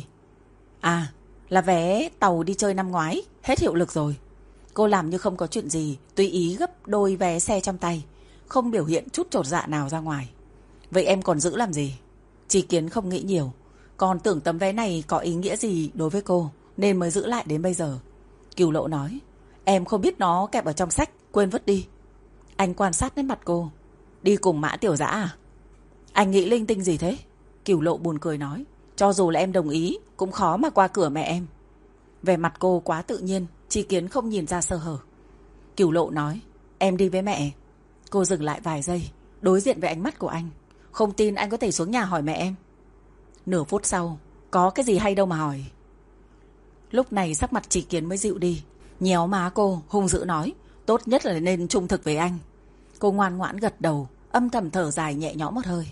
À, là vé tàu đi chơi năm ngoái, hết hiệu lực rồi. Cô làm như không có chuyện gì, tùy ý gấp đôi vé xe trong tay, không biểu hiện chút chột dạ nào ra ngoài. Vậy em còn giữ làm gì? Chỉ Kiến không nghĩ nhiều, còn tưởng tấm vé này có ý nghĩa gì đối với cô, nên mới giữ lại đến bây giờ. Cửu Lộ nói, em không biết nó kẹp ở trong sách, quên vứt đi. Anh quan sát nét mặt cô. Đi cùng Mã Tiểu Dã à? Anh nghĩ linh tinh gì thế? Cửu Lộ buồn cười nói. Cho dù là em đồng ý cũng khó mà qua cửa mẹ em. Vẻ mặt cô quá tự nhiên, Tri Kiến không nhìn ra sơ hở. Cửu Lộ nói. Em đi với mẹ. Cô dừng lại vài giây, đối diện với ánh mắt của anh. Không tin anh có thể xuống nhà hỏi mẹ em. Nửa phút sau. Có cái gì hay đâu mà hỏi. Lúc này sắc mặt Tri Kiến mới dịu đi. Nhéo má cô hung dữ nói. Tốt nhất là nên trung thực với anh. Cô ngoan ngoãn gật đầu, âm thầm thở dài nhẹ nhõm một hơi.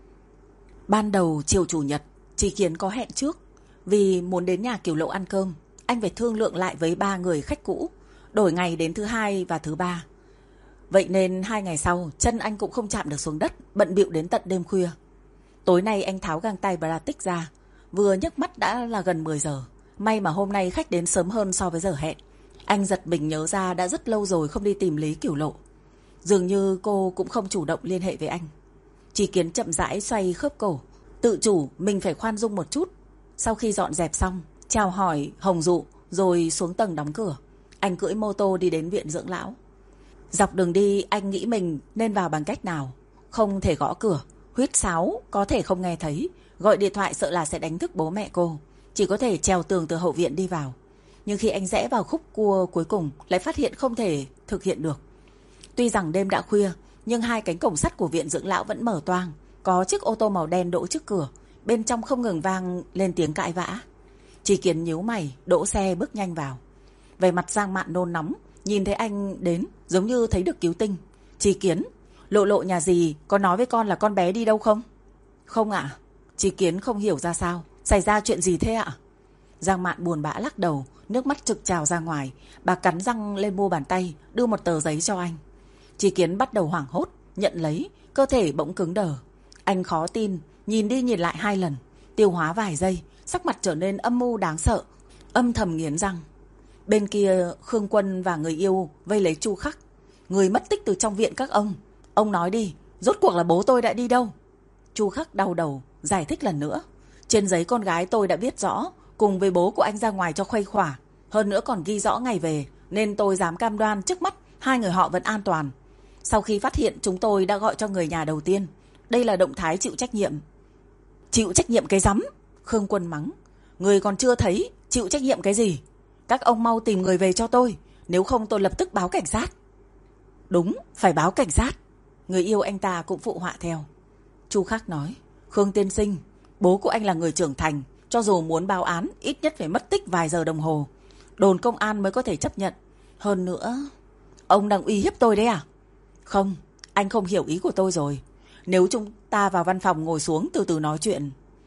Ban đầu chiều chủ nhật, Tri Kiến có hẹn trước. Vì muốn đến nhà Cửu Lộ ăn cơm, anh phải thương lượng lại với ba người khách cũ, đổi ngày đến thứ hai và thứ ba. Vậy nên hai ngày sau, chân anh cũng không chạm được xuống đất, bận bịu đến tận đêm khuya. Tối nay anh tháo găng tay Bratic ra, vừa nhấc mắt đã là gần mười giờ. May mà hôm nay khách đến sớm hơn so với giờ hẹn. Anh giật mình nhớ ra đã rất lâu rồi không đi tìm Lý Cửu Lộ. Dường như cô cũng không chủ động liên hệ với anh. Tri Kiến chậm rãi xoay khớp cổ, tự chủ mình phải khoan dung một chút. Sau khi dọn dẹp xong, chào hỏi Hồng Dụ rồi xuống tầng đóng cửa. Anh cưỡi mô tô đi đến viện dưỡng lão. Dọc đường đi anh nghĩ mình nên vào bằng cách nào. Không thể gõ cửa, huýt sáo có thể không nghe thấy, gọi điện thoại sợ là sẽ đánh thức bố mẹ cô. Chỉ có thể trèo tường từ hậu viện đi vào. Nhưng khi anh rẽ vào khúc cua cuối cùng lại phát hiện không thể thực hiện được. Tuy rằng đêm đã khuya, nhưng hai cánh cổng sắt của viện dưỡng lão vẫn mở toang. Có chiếc ô tô màu đen đỗ trước cửa, bên trong không ngừng vang lên tiếng cãi vã. Tri Kiến nhíu mày, đỗ xe bước nhanh vào. Về mặt Giang Mạn nôn nóng, nhìn thấy anh đến giống như thấy được cứu tinh. Tri Kiến, Lộ Lộ nhà dì có nói với con là con bé đi đâu không? Không ạ. À? Tri Kiến không hiểu ra sao. Xảy ra chuyện gì thế ạ? À? Giang Mạn buồn bã lắc đầu, nước mắt trực trào ra ngoài. Bà cắn răng lên mu bàn tay, đưa một tờ giấy cho anh. Tri Kiến bắt đầu hoảng hốt, nhận lấy, cơ thể bỗng cứng đờ. Anh khó tin, nhìn đi nhìn lại hai lần, tiêu hóa vài giây, sắc mặt trở nên âm mưu đáng sợ, âm thầm nghiến răng. Bên kia Khương Quân và người yêu vây lấy Chu Khắc. Người mất tích từ trong viện các ông. Ông nói đi, rốt cuộc là bố tôi đã đi đâu? Chu Khắc đau đầu, giải thích lần nữa. Trên giấy con gái tôi đã viết rõ, cùng với bố của anh ra ngoài cho khuây khỏa. Hơn nữa còn ghi rõ ngày về, nên tôi dám cam đoan trước mắt hai người họ vẫn an toàn. Sau khi phát hiện chúng tôi đã gọi cho người nhà đầu tiên. Đây là động thái chịu trách nhiệm. Chịu trách nhiệm cái rắm? Khương Quân mắng. Người còn chưa thấy, chịu trách nhiệm cái gì? Các ông mau tìm người về cho tôi, nếu không tôi lập tức báo cảnh sát. Đúng, phải báo cảnh sát. Người yêu anh ta cũng phụ họa theo. Chu Khắc nói. Khương tiên sinh, bố của anh là người trưởng thành, cho dù muốn báo án ít nhất phải mất tích vài giờ đồng hồ. Đồn công an mới có thể chấp nhận. Hơn nữa, ông đang uy hiếp tôi đấy à? Không, anh không hiểu ý của tôi rồi. Nếu chúng ta vào văn phòng ngồi xuống từ từ nói chuyện.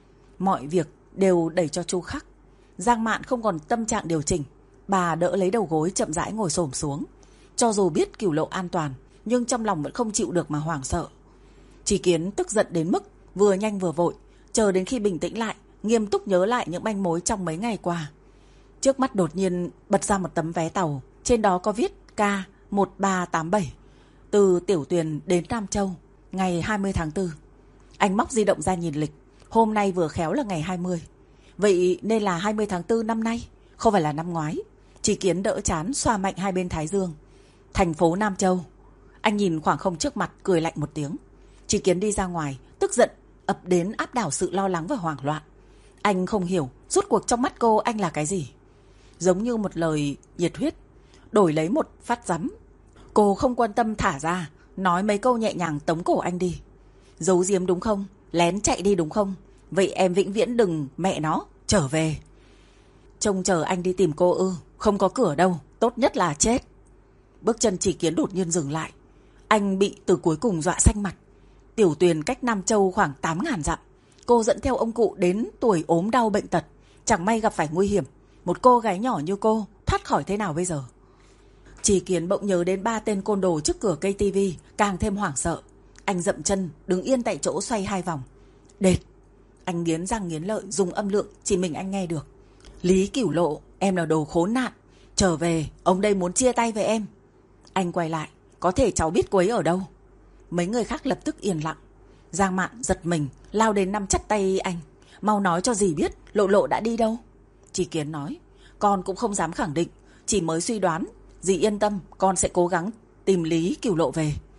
Mọi việc đều đẩy cho Chu Khắc. Giang Mạn không còn tâm trạng điều chỉnh. Bà đỡ lấy đầu gối chậm rãi ngồi xổm xuống. Cho dù biết Cửu Lộ an toàn, nhưng trong lòng vẫn không chịu được mà hoảng sợ. Tri Kiến tức giận đến mức vừa nhanh vừa vội. Chờ đến khi bình tĩnh lại, nghiêm túc nhớ lại những manh mối trong mấy ngày qua. Trước mắt đột nhiên bật ra một tấm vé tàu. Trên đó có viết K một ba tám bảy, từ Tiểu Tuyền đến Nam Châu, ngày hai mươi tháng tư. Anh móc di động ra nhìn lịch. Hôm nay vừa khéo là ngày hai mươi. Vậy nên là hai mươi tháng tư năm nay, không phải là năm ngoái. Tri Kiến đỡ chán xoa mạnh hai bên thái dương. Thành phố Nam Châu. Anh nhìn khoảng không trước mặt, cười lạnh một tiếng. Tri Kiến đi ra ngoài, tức giận ập đến áp đảo sự lo lắng và hoảng loạn. Anh không hiểu rốt cuộc trong mắt cô anh là cái gì. Giống như một lời nhiệt huyết đổi lấy một phát rắm. Cô không quan tâm thả ra, nói mấy câu nhẹ nhàng tống cổ anh đi. Giấu giếm đúng không? Lén chạy đi đúng không? Vậy em vĩnh viễn đừng mẹ nó trở về. Trông chờ anh đi tìm cô ư? Không có cửa đâu, tốt nhất là chết. Bước chân Tri Kiến đột nhiên dừng lại. Anh bị từ cuối cùng dọa xanh mặt. Tiểu Tuyền cách Nam Châu khoảng tám ngàn dặm. Cô dẫn theo ông cụ đến tuổi ốm đau bệnh tật, chẳng may gặp phải nguy hiểm. Một cô gái nhỏ như cô thoát khỏi thế nào bây giờ? Tri Kiến bỗng nhớ đến ba tên côn đồ trước cửa cây tivi, càng thêm hoảng sợ. Anh dậm chân, đứng yên tại chỗ xoay hai vòng. Đệt! Anh nghiến răng nghiến lợi, dùng âm lượng chỉ mình anh nghe được. Lý Cửu Lộ, em là đồ khốn nạn. Trở về, ông đây muốn chia tay với em. Anh quay lại, có thể cháu biết cô ấy ở đâu? Mấy người khác lập tức yên lặng. Giang Mạn giật mình, lao đến nắm chặt tay anh. Mau nói cho dì biết, Lộ Lộ đã đi đâu? Tri Kiến nói, con cũng không dám khẳng định, chỉ mới suy đoán. Dì yên tâm, con sẽ cố gắng tìm Lý Cửu Lộ về.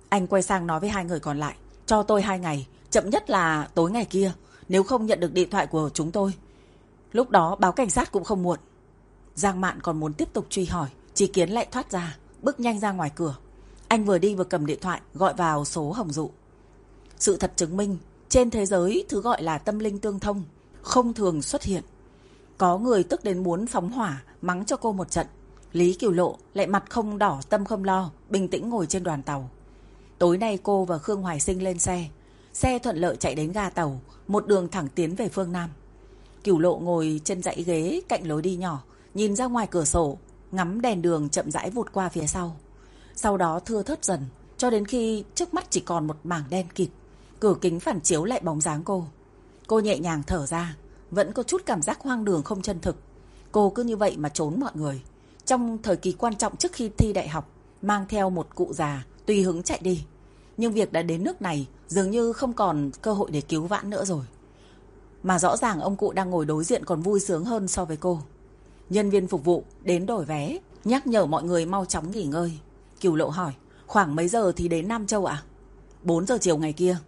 Anh quay sang nói với hai người còn lại, cho tôi hai ngày, chậm nhất là tối ngày kia, nếu không nhận được điện thoại của chúng tôi. Lúc đó báo cảnh sát cũng không muộn. Giang Mạn còn muốn tiếp tục truy hỏi, Chí Kiến lại thoát ra, bước nhanh ra ngoài cửa. Anh vừa đi vừa cầm điện thoại gọi vào số Hồng Dụ. Sự thật chứng minh, trên thế giới thứ gọi là tâm linh tương thông không thường xuất hiện. Có người tức đến muốn phóng hỏa, mắng cho cô một trận. Lý Cửu Lộ lại mặt không đỏ tâm không lo, bình tĩnh ngồi trên đoàn tàu. Tối nay cô và Khương Hoài Sinh lên xe. Xe thuận lợi chạy đến ga tàu, một đường thẳng tiến về phương Nam. Cửu Lộ ngồi trên dãy ghế cạnh lối đi nhỏ, nhìn ra ngoài cửa sổ, ngắm đèn đường chậm rãi vụt qua phía sau. Sau đó thưa thớt dần, cho đến khi trước mắt chỉ còn một mảng đen kịt. Cửa kính phản chiếu lại bóng dáng cô. Cô nhẹ nhàng thở ra, vẫn có chút cảm giác hoang đường không chân thực. Cô cứ như vậy mà trốn mọi người. Trong thời kỳ quan trọng trước khi thi đại học, mang theo một cụ già, tùy hứng chạy đi. Nhưng việc đã đến nước này, dường như không còn cơ hội để cứu vãn nữa rồi. Mà rõ ràng ông cụ đang ngồi đối diện còn vui sướng hơn so với cô. Nhân viên phục vụ đến đổi vé, nhắc nhở mọi người mau chóng nghỉ ngơi. Cửu Lộ hỏi, khoảng mấy giờ thì đến Nam Châu ạ? bốn giờ chiều ngày kia.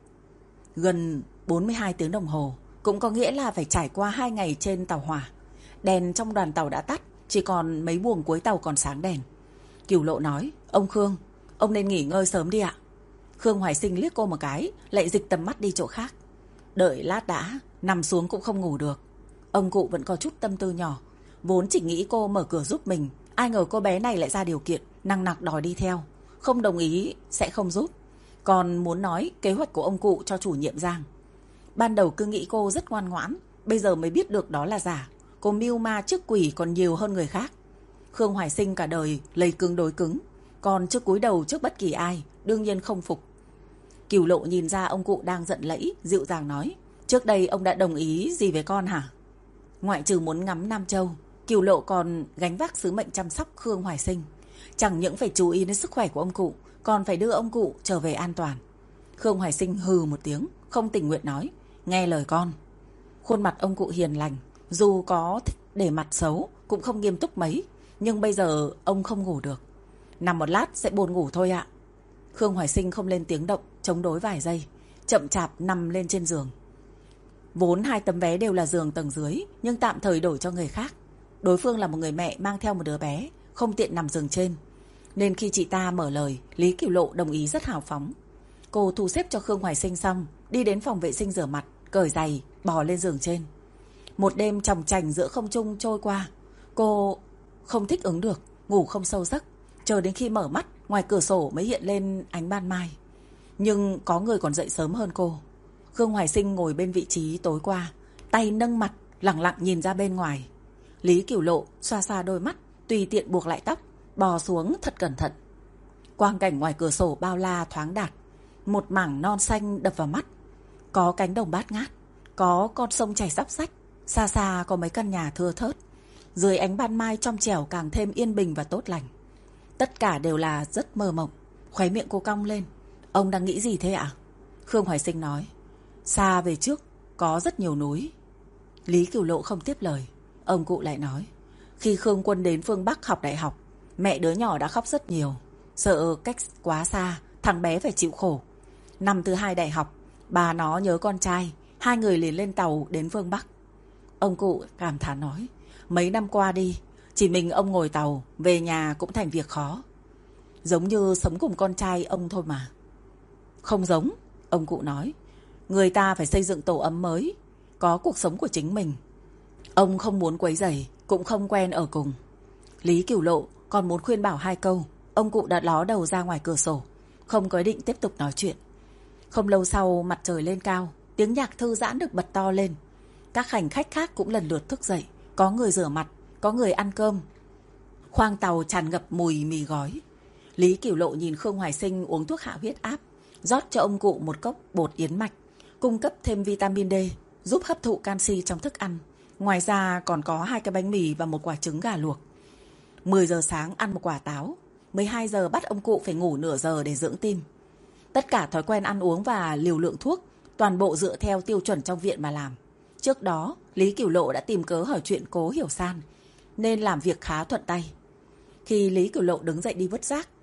Gần bốn mươi hai tiếng đồng hồ, cũng có nghĩa là phải trải qua hai ngày trên tàu hỏa. Đèn trong đoàn tàu đã tắt, chỉ còn mấy buồng cuối tàu còn sáng đèn. Cửu Lộ nói, ông Khương, ông nên nghỉ ngơi sớm đi ạ. Khương Hoài Sinh liếc cô một cái, lại dịch tầm mắt đi chỗ khác. Đợi lát đã, nằm xuống cũng không ngủ được. Ông cụ vẫn có chút tâm tư nhỏ, vốn chỉ nghĩ cô mở cửa giúp mình, ai ngờ cô bé này lại ra điều kiện, nằng nặc đòi đi theo. Không đồng ý sẽ không giúp, còn muốn nói kế hoạch của ông cụ cho chủ nhiệm Giang. Ban đầu cứ nghĩ cô rất ngoan ngoãn, bây giờ mới biết được đó là giả. Cô mưu ma trước quỷ còn nhiều hơn người khác. Khương Hoài Sinh cả đời lầy cứng đối cứng, còn trước cúi đầu trước bất kỳ ai, đương nhiên không phục. Cửu Lộ nhìn ra ông cụ đang giận lẫy, dịu dàng nói, trước đây ông đã đồng ý gì với con hả? Ngoại trừ muốn ngắm Nam Châu, Cửu Lộ còn gánh vác sứ mệnh chăm sóc Khương Hoài Sinh. Chẳng những phải chú ý đến sức khỏe của ông cụ, còn phải đưa ông cụ trở về an toàn. Khương Hoài Sinh hừ một tiếng, không tình nguyện nói, nghe lời con. Khuôn mặt ông cụ hiền lành, dù có thích để mặt xấu cũng không nghiêm túc mấy, nhưng bây giờ ông không ngủ được. Nằm một lát sẽ buồn ngủ thôi ạ. Khương Hoài Sinh không lên tiếng động, chống đối vài giây, chậm chạp nằm lên trên giường. Vốn hai tấm vé đều là giường tầng dưới, nhưng tạm thời đổi cho người khác. Đối phương là một người mẹ mang theo một đứa bé, không tiện nằm giường trên, nên khi chị ta mở lời, Lý Cửu Lộ đồng ý rất hào phóng. Cô thu xếp cho Khương Hoài Sinh xong, đi đến phòng vệ sinh rửa mặt, cởi giày, bò lên giường trên. Một đêm chòng chành giữa không trung trôi qua, cô không thích ứng được, ngủ không sâu giấc, chờ đến khi mở mắt, ngoài cửa sổ mới hiện lên ánh ban mai. Nhưng có người còn dậy sớm hơn cô. Khương Hoài Sinh ngồi bên vị trí tối qua, tay nâng mặt, lẳng lặng nhìn ra bên ngoài. Lý Cửu Lộ xoa xoa đôi mắt, tùy tiện buộc lại tóc, bò xuống thật cẩn thận. Quang cảnh ngoài cửa sổ bao la thoáng đạt, một mảng non xanh đập vào mắt. Có cánh đồng bát ngát, có con sông chảy róc rách, xa xa có mấy căn nhà thưa thớt. Dưới ánh ban mai trong trẻo càng thêm yên bình và tốt lành. Tất cả đều là rất mơ mộng. Khóe miệng cô cong lên. Ông đang nghĩ gì thế ạ? Khương Hoài Sinh nói, xa về trước có rất nhiều núi. Lý Cửu Lộ không tiếp lời. Ông cụ lại nói, khi Khương Quân đến phương Bắc học đại học, mẹ đứa nhỏ đã khóc rất nhiều, sợ cách quá xa, thằng bé phải chịu khổ. Năm thứ hai đại học, bà nó nhớ con trai, hai người liền lên tàu đến phương Bắc. Ông cụ cảm thán nói, mấy năm qua đi, chỉ mình ông ngồi tàu, về nhà cũng thành việc khó. Giống như sống cùng con trai ông thôi mà. Không giống, ông cụ nói, người ta phải xây dựng tổ ấm mới, có cuộc sống của chính mình. Ông không muốn quấy rầy, cũng không quen ở cùng. Lý Cửu Lộ còn muốn khuyên bảo hai câu, ông cụ đã ló đầu ra ngoài cửa sổ, không có ý định tiếp tục nói chuyện. Không lâu sau, mặt trời lên cao, tiếng nhạc thư giãn được bật to lên. Các hành khách khác cũng lần lượt thức dậy, có người rửa mặt, có người ăn cơm. Khoang tàu tràn ngập mùi mì gói. Lý Cửu Lộ nhìn Khương Hoài Sinh uống thuốc hạ huyết áp, rót cho ông cụ một cốc bột yến mạch, cung cấp thêm vitamin D, giúp hấp thụ canxi trong thức ăn. Ngoài ra còn có hai cái bánh mì và một quả trứng gà luộc. mười giờ sáng ăn một quả táo, mười hai giờ bắt ông cụ phải ngủ nửa giờ để dưỡng tim. Tất cả thói quen ăn uống và liều lượng thuốc, toàn bộ dựa theo tiêu chuẩn trong viện mà làm. Trước đó, Lý Cửu Lộ đã tìm cớ hỏi chuyện Cố Hiểu San, nên làm việc khá thuận tay. Khi Lý Cửu Lộ đứng dậy đi vứt rác,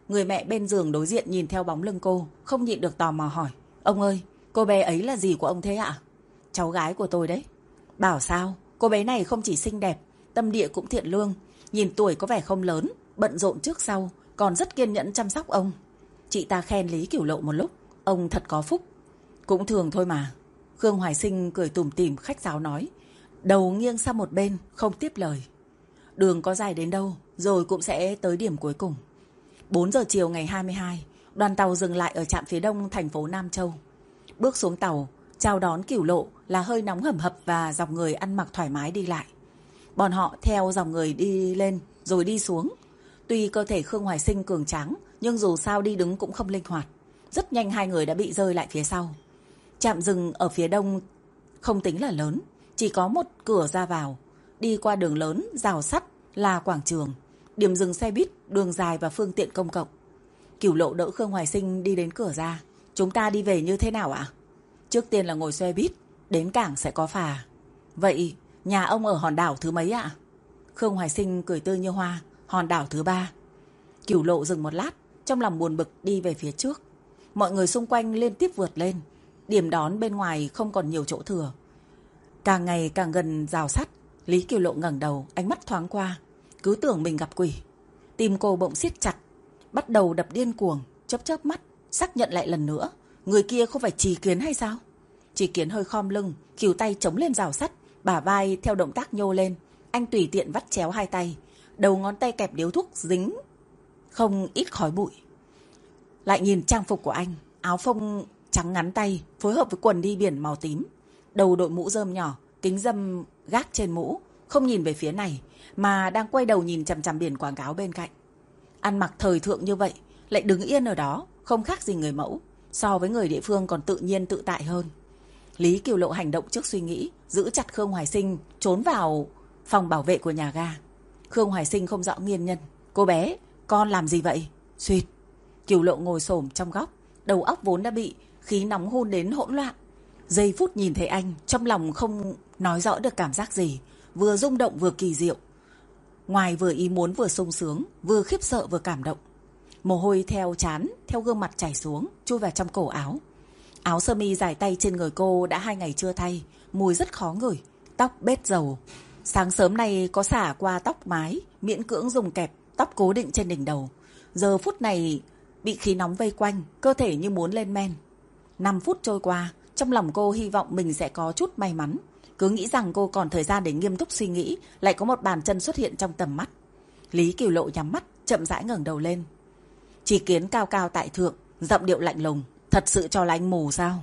Người mẹ bên giường đối diện nhìn theo bóng lưng cô, không nhịn được tò mò hỏi. Ông ơi, cô bé ấy là gì của ông thế ạ? Cháu gái của tôi đấy. Bảo sao, cô bé này không chỉ xinh đẹp, tâm địa cũng thiện lương. Nhìn tuổi có vẻ không lớn, bận rộn trước sau, còn rất kiên nhẫn chăm sóc ông. Chị ta khen Lý Cửu Lộ một lúc. Ông thật có phúc. Cũng thường thôi mà. Khương Hoài Sinh cười tủm tỉm khách sáo nói. Đầu nghiêng sang một bên, không tiếp lời. Đường có dài đến đâu, rồi cũng sẽ tới điểm cuối cùng. bốn giờ chiều ngày hai mươi hai, đoàn tàu dừng lại ở trạm phía đông thành phố Nam Châu. Bước xuống tàu, chào đón Cửu Lộ là hơi nóng hầm hập và dòng người ăn mặc thoải mái đi lại. Bọn họ theo dòng người đi lên rồi đi xuống. Tuy cơ thể Khương Hoài Sinh cường tráng, nhưng dù sao đi đứng cũng không linh hoạt. Rất nhanh hai người đã bị rơi lại phía sau. Trạm dừng ở phía đông không tính là lớn, chỉ có một cửa ra vào. Đi qua đường lớn, rào sắt là quảng trường, điểm dừng xe buýt, đường dài và phương tiện công cộng. Cửu Lộ đỡ Khương Hoài Sinh đi đến cửa ra. Chúng ta đi về như thế nào ạ? Trước tiên là ngồi xe buýt, đến cảng sẽ có phà. Vậy nhà ông ở hòn đảo thứ mấy ạ? Khương Hoài Sinh cười tươi như hoa. Hòn đảo thứ ba. Cửu Lộ dừng một lát, trong lòng buồn bực đi về phía trước. Mọi người xung quanh liên tiếp vượt lên. Điểm đón bên ngoài không còn nhiều chỗ thừa. Càng ngày càng gần rào sắt, Lý Cửu Lộ ngẩng đầu, ánh mắt thoáng qua, cứ tưởng mình gặp quỷ. Tim cô bỗng siết chặt, bắt đầu đập điên cuồng, chớp chớp mắt, xác nhận lại lần nữa, người kia không phải Trì Kiến hay sao? Trì Kiến hơi khom lưng, khỉu tay chống lên rào sắt, bả vai theo động tác nhô lên, anh tùy tiện vắt chéo hai tay, đầu ngón tay kẹp điếu thuốc dính không ít khói bụi. Lại nhìn trang phục của anh, áo phông trắng ngắn tay, phối hợp với quần đi biển màu tím, đầu đội mũ rơm nhỏ, kính râm gác trên mũ, không nhìn về phía này mà đang quay đầu nhìn chằm chằm biển quảng cáo bên cạnh. Ăn mặc thời thượng như vậy, lại đứng yên ở đó, không khác gì người mẫu, so với người địa phương còn tự nhiên tự tại hơn. Lý Cửu Lộ hành động trước suy nghĩ, giữ chặt Khương Hoài Sinh, trốn vào phòng bảo vệ của nhà ga. Khương Hoài Sinh không rõ nguyên nhân. Cô bé, con làm gì vậy? Xuyệt. Cửu Lộ ngồi xổm trong góc, đầu óc vốn đã bị khí nóng hun đến hỗn loạn. Giây phút nhìn thấy anh, trong lòng không nói rõ được cảm giác gì, vừa rung động vừa kỳ diệu. Ngoài vừa ý muốn vừa sung sướng, vừa khiếp sợ vừa cảm động. Mồ hôi theo trán, theo gương mặt chảy xuống, chui vào trong cổ áo. Áo sơ mi dài tay trên người cô đã hai ngày chưa thay, mùi rất khó ngửi, tóc bết dầu. Sáng sớm nay có xả qua tóc mái, miễn cưỡng dùng kẹp tóc cố định trên đỉnh đầu. Giờ phút này bị khí nóng vây quanh, cơ thể như muốn lên men. Năm phút trôi qua, trong lòng cô hy vọng mình sẽ có chút may mắn. Cứ nghĩ rằng cô còn thời gian để nghiêm túc suy nghĩ, lại có một bàn chân xuất hiện trong tầm mắt. Lý Cửu Lộ nhắm mắt, chậm rãi ngẩng đầu lên. Trì Kiến cao cao tại thượng, giọng điệu lạnh lùng. Thật sự cho là anh mù sao?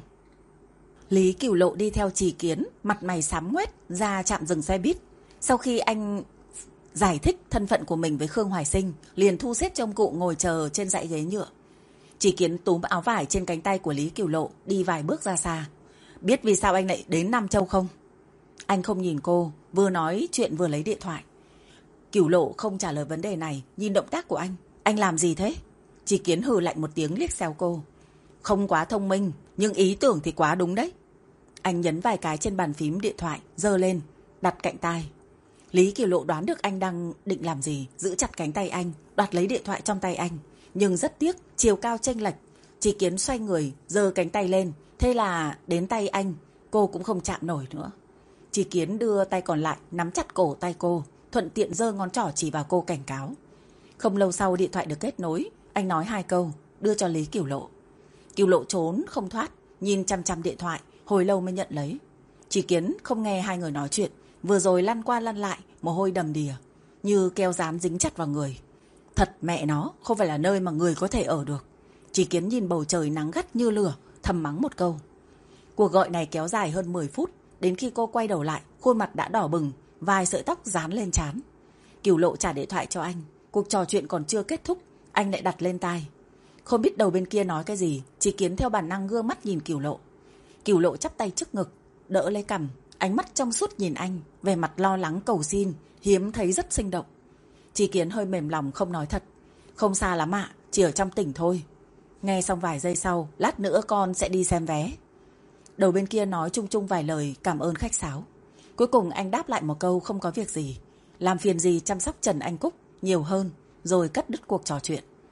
Lý Cửu Lộ đi theo Trì Kiến, mặt mày xám ngoét ra trạm dừng xe buýt. Sau khi anh giải thích thân phận của mình với Khương Hoài Sinh, liền thu xếp trông cụ ngồi chờ trên dãy ghế nhựa. Trì Kiến túm áo vải trên cánh tay của Lý Cửu Lộ, đi vài bước ra xa. Biết vì sao anh lại đến Nam Châu không? Anh không nhìn cô, vừa nói chuyện vừa lấy điện thoại. Cửu Lộ không trả lời vấn đề này, nhìn động tác của anh. Anh làm gì thế? Trì Kiến hừ lạnh một tiếng liếc xéo cô. Không quá thông minh, nhưng ý tưởng thì quá đúng đấy. Anh nhấn vài cái trên bàn phím điện thoại, giơ lên, đặt cạnh tai. Lý Cửu Lộ đoán được anh đang định làm gì, giữ chặt cánh tay anh, đoạt lấy điện thoại trong tay anh. Nhưng rất tiếc, chiều cao chênh lệch. Trì Kiến xoay người, giơ cánh tay lên, thế là đến tay anh, cô cũng không chạm nổi nữa. Trì Kiến đưa tay còn lại, nắm chặt cổ tay cô, thuận tiện giơ ngón trỏ chỉ vào cô cảnh cáo. Không lâu sau điện thoại được kết nối, anh nói hai câu, đưa cho Lý Cửu Lộ. Cửu Lộ trốn không thoát, nhìn chăm chăm điện thoại, hồi lâu mới nhận lấy. Trì Kiến không nghe hai người nói chuyện, vừa rồi lăn qua lăn lại, mồ hôi đầm đìa, như keo dán dính chặt vào người. Thật mẹ nó, không phải là nơi mà người có thể ở được. Trì Kiến nhìn bầu trời nắng gắt như lửa, thầm mắng một câu. Cuộc gọi này kéo dài hơn mười phút, đến khi cô quay đầu lại, khuôn mặt đã đỏ bừng, vài sợi tóc dán lên trán. Cửu Lộ trả điện thoại cho anh, cuộc trò chuyện còn chưa kết thúc, anh lại đặt lên tai. Không biết đầu bên kia nói cái gì, Trì Kiến theo bản năng gương mắt nhìn Cửu Lộ. Cửu Lộ chắp tay trước ngực, đỡ lấy cằm, ánh mắt trong suốt nhìn anh, về mặt lo lắng cầu xin, hiếm thấy rất sinh động. Trì Kiến hơi mềm lòng không nói thật. Không xa lắm ạ, chỉ ở trong tỉnh thôi. Nghe xong vài giây sau, lát nữa con sẽ đi xem vé. Đầu bên kia nói chung chung vài lời cảm ơn khách sáo. Cuối cùng anh đáp lại một câu không có việc gì, làm phiền gì chăm sóc Trần Anh Cúc nhiều hơn, rồi cắt đứt cuộc trò chuyện.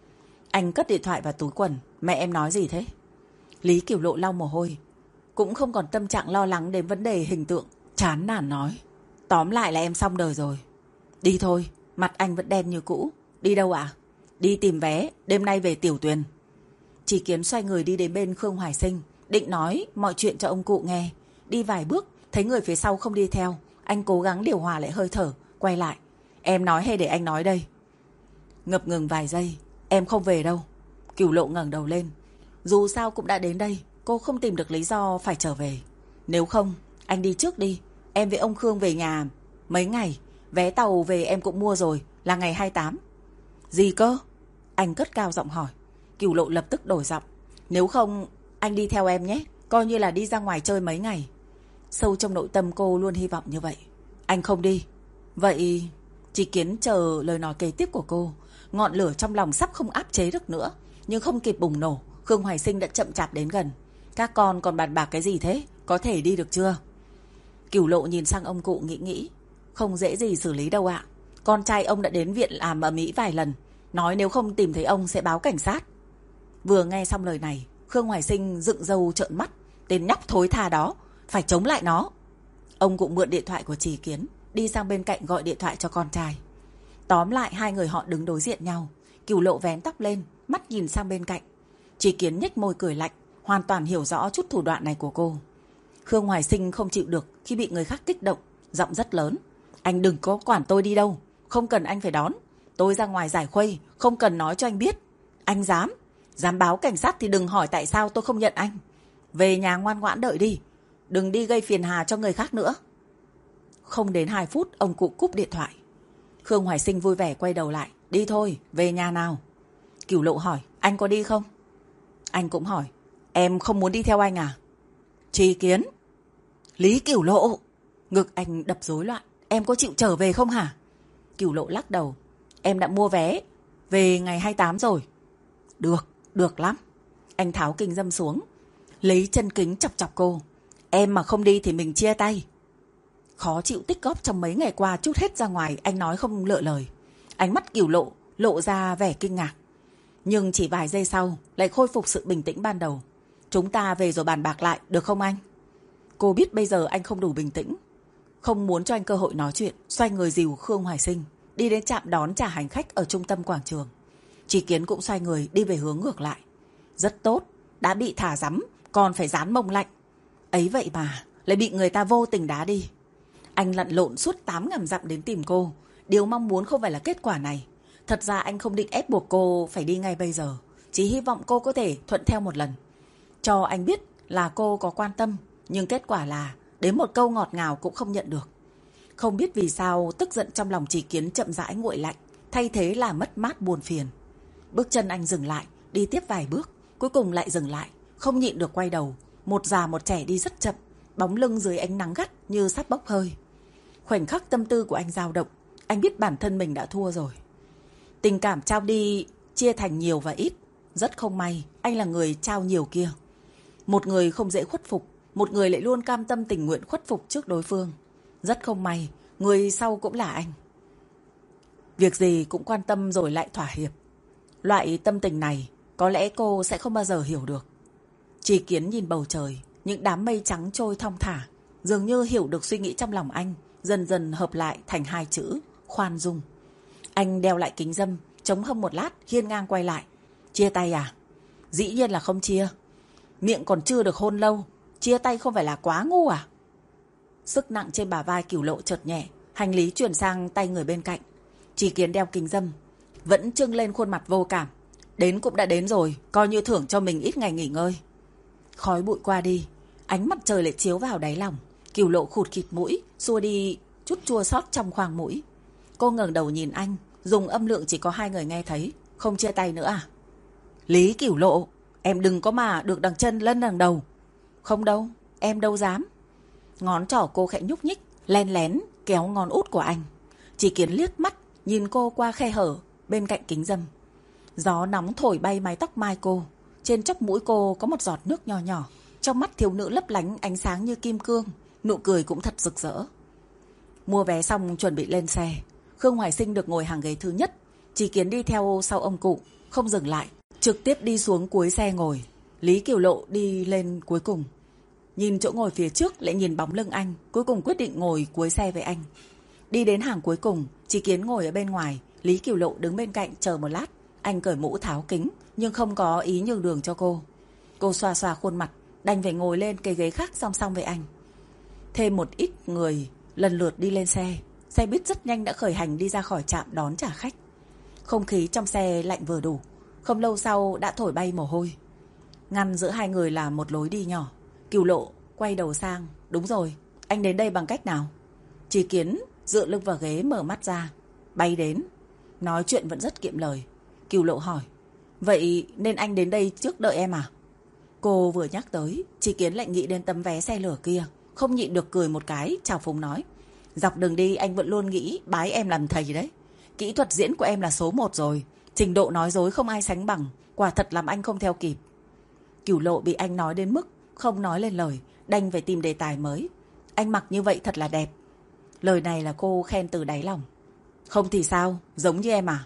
Anh cất điện thoại vào túi quần. Mẹ em nói gì thế? Lý Cửu Lộ lau mồ hôi, cũng không còn tâm trạng lo lắng đến vấn đề hình tượng, chán nản nói. Tóm lại là em xong đời rồi. Đi thôi. Mặt anh vẫn đen như cũ. Đi đâu ạ? À? Đi tìm vé, đêm nay về Tiểu Tuyền. Chỉ Kiến xoay người đi đến bên Khương Hoài Sinh, định nói mọi chuyện cho ông cụ nghe. Đi vài bước, thấy người phía sau không đi theo. Anh cố gắng điều hòa lại hơi thở, quay lại. Em nói hay để anh nói đây? Ngập ngừng vài giây. Em không về đâu. Cửu Lộ ngẩng đầu lên. Dù sao cũng đã đến đây, cô không tìm được lý do phải trở về. Nếu không, anh đi trước đi. Em với ông Khương về nhà mấy ngày. Vé tàu về em cũng mua rồi, là ngày hai mươi tám. Gì cơ? Anh cất cao giọng hỏi. Cửu Lộ lập tức đổi giọng. Nếu không, anh đi theo em nhé. Coi như là đi ra ngoài chơi mấy ngày. Sâu trong nội tâm cô luôn hy vọng như vậy. Anh không đi. Vậy... Chỉ Kiến chờ lời nói kế tiếp của cô. Ngọn lửa trong lòng sắp không áp chế được nữa, nhưng không kịp bùng nổ, Khương Hoài Sinh đã chậm chạp đến gần. Các con còn bàn bạc cái gì thế? Có thể đi được chưa? Cửu Lộ nhìn sang ông cụ nghĩ nghĩ. Không dễ gì xử lý đâu ạ. Con trai ông đã đến viện làm ở Mỹ vài lần, nói nếu không tìm thấy ông sẽ báo cảnh sát. Vừa nghe xong lời này, Khương Hoài Sinh dựng râu trợn mắt. Tên nhóc thối tha đó, phải chống lại nó. Ông cụ mượn điện thoại của Chỉ Kiến, đi sang bên cạnh gọi điện thoại cho con trai. Tóm lại hai người họ đứng đối diện nhau. Cửu Lộ vén tóc lên, mắt nhìn sang bên cạnh. Chỉ Kiến nhếch môi cười lạnh, hoàn toàn hiểu rõ chút thủ đoạn này của cô. Khương Hoài Sinh không chịu được khi bị người khác kích động, giọng rất lớn. Anh đừng có quản tôi đi đâu, không cần anh phải đón. Tôi ra ngoài giải khuây, không cần nói cho anh biết. Anh dám, dám báo cảnh sát thì đừng hỏi tại sao tôi không nhận anh. Về nhà ngoan ngoãn đợi đi, đừng đi gây phiền hà cho người khác nữa. Không đến hai phút ông cụ cúp điện thoại. Khương Hoài Sinh vui vẻ quay đầu lại. Đi thôi, về nhà nào. Cửu Lộ hỏi, anh có đi không? Anh cũng hỏi, em không muốn đi theo anh à? Chỉ Kiến. Lý Cửu Lộ. Ngực anh đập rối loạn. Em có chịu trở về không hả? Cửu Lộ lắc đầu. Em đã mua vé về ngày hai mươi tám rồi. Được, được lắm. Anh tháo kính dâm xuống, lấy chân kính chọc chọc cô. Em mà không đi thì mình chia tay. Khó chịu tích góp trong mấy ngày qua chút hết ra ngoài, anh nói không lựa lời. Ánh mắt Cửu Lộ lộ ra vẻ kinh ngạc, nhưng chỉ vài giây sau lại khôi phục sự bình tĩnh ban đầu. Chúng ta về rồi bàn bạc lại, được không anh? Cô biết bây giờ anh không đủ bình tĩnh, không muốn cho anh cơ hội nói chuyện, xoay người dìu Khương Hoài Sinh đi đến trạm đón trả hành khách ở trung tâm quảng trường. Chỉ Kiến cũng xoay người đi về hướng ngược lại. Rất tốt, đã bị thả rắm còn phải dán mông lạnh. Ấy vậy mà lại bị người ta vô tình đá đi. Anh lặn lộn suốt tám ngàn dặm đến tìm cô. Điều mong muốn không phải là kết quả này. Thật ra anh không định ép buộc cô phải đi ngay bây giờ, chỉ hy vọng cô có thể thuận theo một lần, cho anh biết là cô có quan tâm. Nhưng kết quả là đến một câu ngọt ngào cũng không nhận được. Không biết vì sao tức giận trong lòng Chỉ Kiến chậm rãi nguội lạnh, thay thế là mất mát buồn phiền. Bước chân anh dừng lại, đi tiếp vài bước, cuối cùng lại dừng lại, không nhịn được quay đầu. Một già một trẻ đi rất chậm, bóng lưng dưới ánh nắng gắt như sắp bốc hơi. Khoảnh khắc tâm tư của anh dao động, anh biết bản thân mình đã thua rồi. Tình cảm trao đi chia thành nhiều và ít. Rất không may, anh là người trao nhiều kia. Một người không dễ khuất phục, một người lại luôn cam tâm tình nguyện khuất phục trước đối phương. Rất không may, người sau cũng là anh. Việc gì cũng quan tâm rồi lại thỏa hiệp. Loại tâm tình này có lẽ cô sẽ không bao giờ hiểu được. Chỉ Kiến nhìn bầu trời, những đám mây trắng trôi thong thả, dường như hiểu được suy nghĩ trong lòng anh, dần dần hợp lại thành hai chữ khoan dung. Anh đeo lại kính dâm, chống hông một lát, hiên ngang quay lại. Chia tay à? Dĩ nhiên là không chia. Miệng còn chưa được hôn lâu, chia tay không phải là quá ngu à? Sức nặng trên bả vai Cửu Lộ chợt nhẹ, hành lý chuyển sang tay người bên cạnh. Chỉ Kiến đeo kính dâm, vẫn trưng lên khuôn mặt vô cảm. Đến cũng đã đến rồi, coi như thưởng cho mình ít ngày nghỉ ngơi. Khói bụi qua đi, ánh mặt trời lại chiếu vào đáy lòng. Cửu Lộ khụt khịt mũi, xua đi chút chua xót trong khoang mũi. Cô ngẩng đầu nhìn anh, dùng âm lượng chỉ có hai người nghe thấy. Không chia tay nữa à? Lý Cửu Lộ, em đừng có mà được đằng chân lân đằng đầu. Không đâu, em đâu dám. Ngón trỏ cô khẽ nhúc nhích, len lén kéo ngón út của anh. Chỉ Kiến liếc mắt nhìn cô qua khe hở bên cạnh kính dâm. Gió nóng thổi bay mái tóc mai cô. Trên chóp mũi cô có một giọt nước nhỏ nhỏ. Trong mắt thiếu nữ lấp lánh ánh sáng như kim cương. Nụ cười cũng thật rực rỡ. Mua vé xong chuẩn bị lên xe. Khương Hoài Sinh được ngồi hàng ghế thứ nhất. Chỉ Kiến đi theo sau ông cụ, không dừng lại. trực tiếp đi xuống cuối xe ngồi. Lý Kiều Lộ đi lên cuối cùng. Nhìn chỗ ngồi phía trước lại nhìn bóng lưng anh, cuối cùng quyết định ngồi cuối xe với anh. Đi đến hàng cuối cùng, Chí Kiến ngồi ở bên ngoài, Lý Kiều Lộ đứng bên cạnh chờ một lát. Anh cởi mũ tháo kính, nhưng không có ý nhường đường cho cô. Cô xoa xoa khuôn mặt, đành phải ngồi lên cái ghế khác song song với anh. Thêm một ít người lần lượt đi lên xe. Xe buýt rất nhanh đã khởi hành đi ra khỏi trạm đón trả khách. Không khí trong xe lạnh vừa đủ, không lâu sau đã thổi bay mồ hôi. Ngăn giữa hai người là một lối đi nhỏ. Kiều Lộ quay đầu sang. Đúng rồi, anh đến đây bằng cách nào? Chí Kiến dựa lưng vào ghế mở mắt ra. Bay đến. Nói chuyện vẫn rất kiệm lời. Kiều Lộ hỏi, vậy nên anh đến đây trước đợi em à? Cô vừa nhắc tới, Chí Kiến lại nghĩ đến tấm vé xe lửa kia, không nhịn được cười một cái, chào phúng nói, dọc đường đi anh vẫn luôn nghĩ bái em làm thầy đấy. Kỹ thuật diễn của em là số một rồi, trình độ nói dối không ai sánh bằng, quả thật làm anh không theo kịp. Kiều Lộ bị anh nói đến mức không nói lên lời, đành phải tìm đề tài mới. Anh mặc như vậy thật là đẹp. Lời này là cô khen từ đáy lòng. Không thì sao, giống như em à?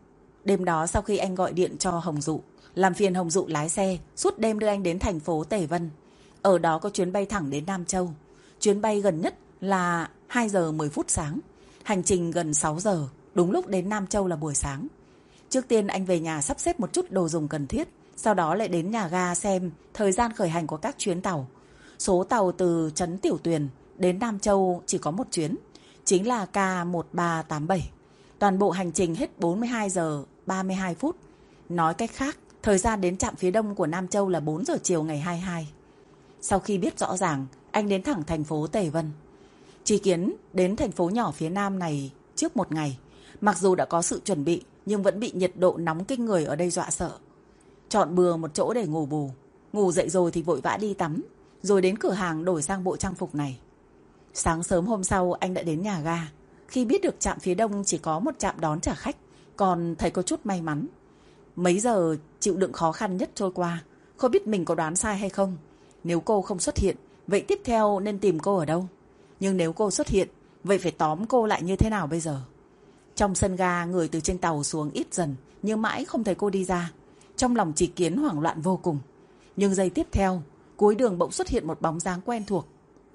Đêm đó sau khi anh gọi điện cho Hồng Dụ, làm phiền Hồng Dụ lái xe suốt đêm đưa anh đến thành phố Tề Vân. Ở đó có chuyến bay thẳng đến Nam Châu. Chuyến bay gần nhất là hai giờ mười phút sáng. Hành trình gần sáu giờ, đúng lúc đến Nam Châu là buổi sáng. Trước tiên anh về nhà sắp xếp một chút đồ dùng cần thiết, sau đó lại đến nhà ga xem thời gian khởi hành của các chuyến tàu. Số tàu từ trấn Tiểu Tuyền đến Nam Châu chỉ có một chuyến, chính là K một ba tám bảy. Toàn bộ hành trình hết bốn mươi hai giờ ba mươi hai phút. Nói cách khác, thời gian đến trạm phía đông của Nam Châu là bốn giờ chiều ngày hai mươi hai. Sau khi biết rõ ràng, anh đến thẳng thành phố Tề Vân. Chí Kiến đến thành phố nhỏ phía nam này trước một ngày. Mặc dù đã có sự chuẩn bị, nhưng vẫn bị nhiệt độ nóng kinh người ở đây dọa sợ. Chọn bừa một chỗ để ngủ bù. Ngủ dậy rồi thì vội vã đi tắm, rồi đến cửa hàng đổi sang bộ trang phục này. Sáng sớm hôm sau anh đã đến nhà ga. Khi biết được trạm phía đông chỉ có một trạm đón trả khách, còn thấy có chút may mắn. Mấy giờ chịu đựng khó khăn nhất trôi qua, không biết mình có đoán sai hay không. Nếu cô không xuất hiện, vậy tiếp theo nên tìm cô ở đâu? Nhưng nếu cô xuất hiện, vậy phải tóm cô lại như thế nào bây giờ? Trong sân ga, người từ trên tàu xuống ít dần, nhưng mãi không thấy cô đi ra. Trong lòng Chí Kiến hoảng loạn vô cùng. Nhưng giây tiếp theo, cuối đường bỗng xuất hiện một bóng dáng quen thuộc.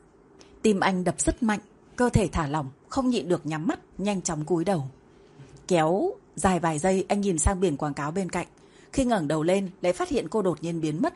Tim anh đập rất mạnh, cơ thể thả lỏng, không nhịn được nhắm mắt, nhanh chóng cúi đầu. Kéo dài vài giây, anh nhìn sang biển quảng cáo bên cạnh. Khi ngẩng đầu lên, lại phát hiện cô đột nhiên biến mất.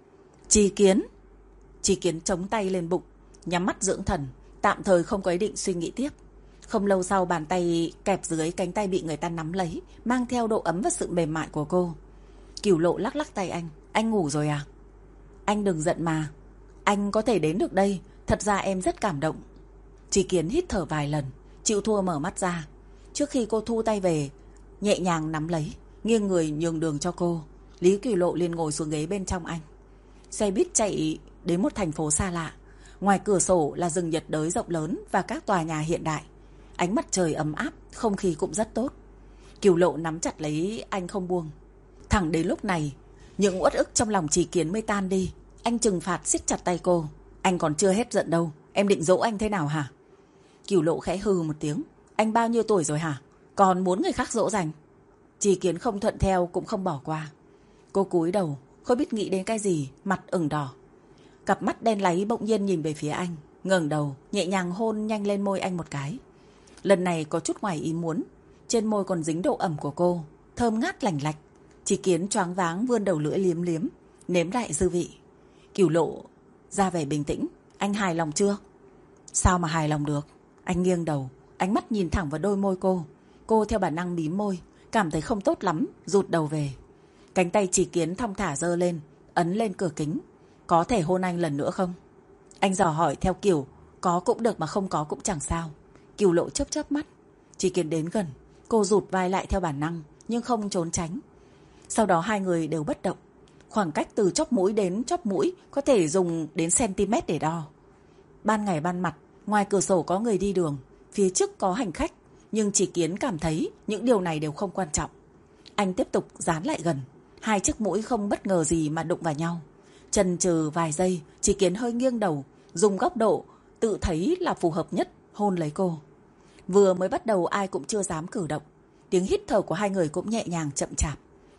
Chí Kiến. Chí Kiến chống tay lên bụng, nhắm mắt dưỡng thần, tạm thời không có ý định suy nghĩ tiếp. Không lâu sau, bàn tay kẹp dưới cánh tay bị người ta nắm lấy, mang theo độ ấm và sự mềm mại của cô. Kiều Lộ lắc lắc tay anh. Anh ngủ rồi à? Anh đừng giận mà. Anh có thể đến được đây, thật ra em rất cảm động. Chí Kiến hít thở vài lần, chịu thua mở mắt ra. Trước khi cô thu tay về, nhẹ nhàng nắm lấy, nghiêng người nhường đường cho cô. Lý Kiều Lộ liền ngồi xuống ghế bên trong anh. Xe buýt chạy đến một thành phố xa lạ. Ngoài cửa sổ là rừng nhiệt đới rộng lớn và các tòa nhà hiện đại. Ánh mặt trời ấm áp, không khí cũng rất tốt. Kiều Lộ nắm chặt lấy anh không buông. Thẳng đến lúc này, những uất ức trong lòng Chí Kiến mới tan đi. Anh trừng phạt siết chặt tay cô. Anh còn chưa hết giận đâu, em định dỗ anh thế nào hả? Kiều Lộ khẽ hừ một tiếng. Anh bao nhiêu tuổi rồi hả? Còn muốn người khác dỗ dành? Chí Kiến không thuận theo cũng không bỏ qua. Cô cúi đầu, không biết nghĩ đến cái gì, mặt ửng đỏ. Cặp mắt đen láy bỗng nhiên nhìn về phía anh, ngẩng đầu, nhẹ nhàng hôn nhanh lên môi anh một cái. Lần này có chút ngoài ý muốn, trên môi còn dính độ ẩm của cô, thơm ngát lành lạch. Chí Kiến choáng váng vươn đầu lưỡi liếm liếm, nếm lại dư vị. Kiều Lộ ra vẻ bình tĩnh. Anh hài lòng chưa? Sao mà hài lòng được? Anh nghiêng đầu, ánh mắt nhìn thẳng vào đôi môi cô. Cô theo bản năng mím môi, cảm thấy không tốt lắm, rụt đầu về. Cánh tay Chí Kiến thong thả giơ lên, ấn lên cửa kính. Có thể hôn anh lần nữa không? Anh dò hỏi theo kiểu có cũng được mà không có cũng chẳng sao. Kiều Lộ chớp chớp mắt. Chí Kiến đến gần, cô rụt vai lại theo bản năng, nhưng không trốn tránh. Sau đó hai người đều bất động. Khoảng cách từ chóp mũi đến chóp mũi có thể dùng đến cm để đo. Ban ngày ban mặt, ngoài cửa sổ có người đi đường, phía trước có hành khách, nhưng Chí Kiến cảm thấy những điều này đều không quan trọng. Anh tiếp tục dán lại gần, hai chiếc mũi không bất ngờ gì mà đụng vào nhau. Chần chừ vài giây, Chí Kiến hơi nghiêng đầu, dùng góc độ tự thấy là phù hợp nhất hôn lấy cô. Vừa mới bắt đầu ai cũng chưa dám cử động. Tiếng hít thở của hai người cũng nhẹ nhàng chậm chạp.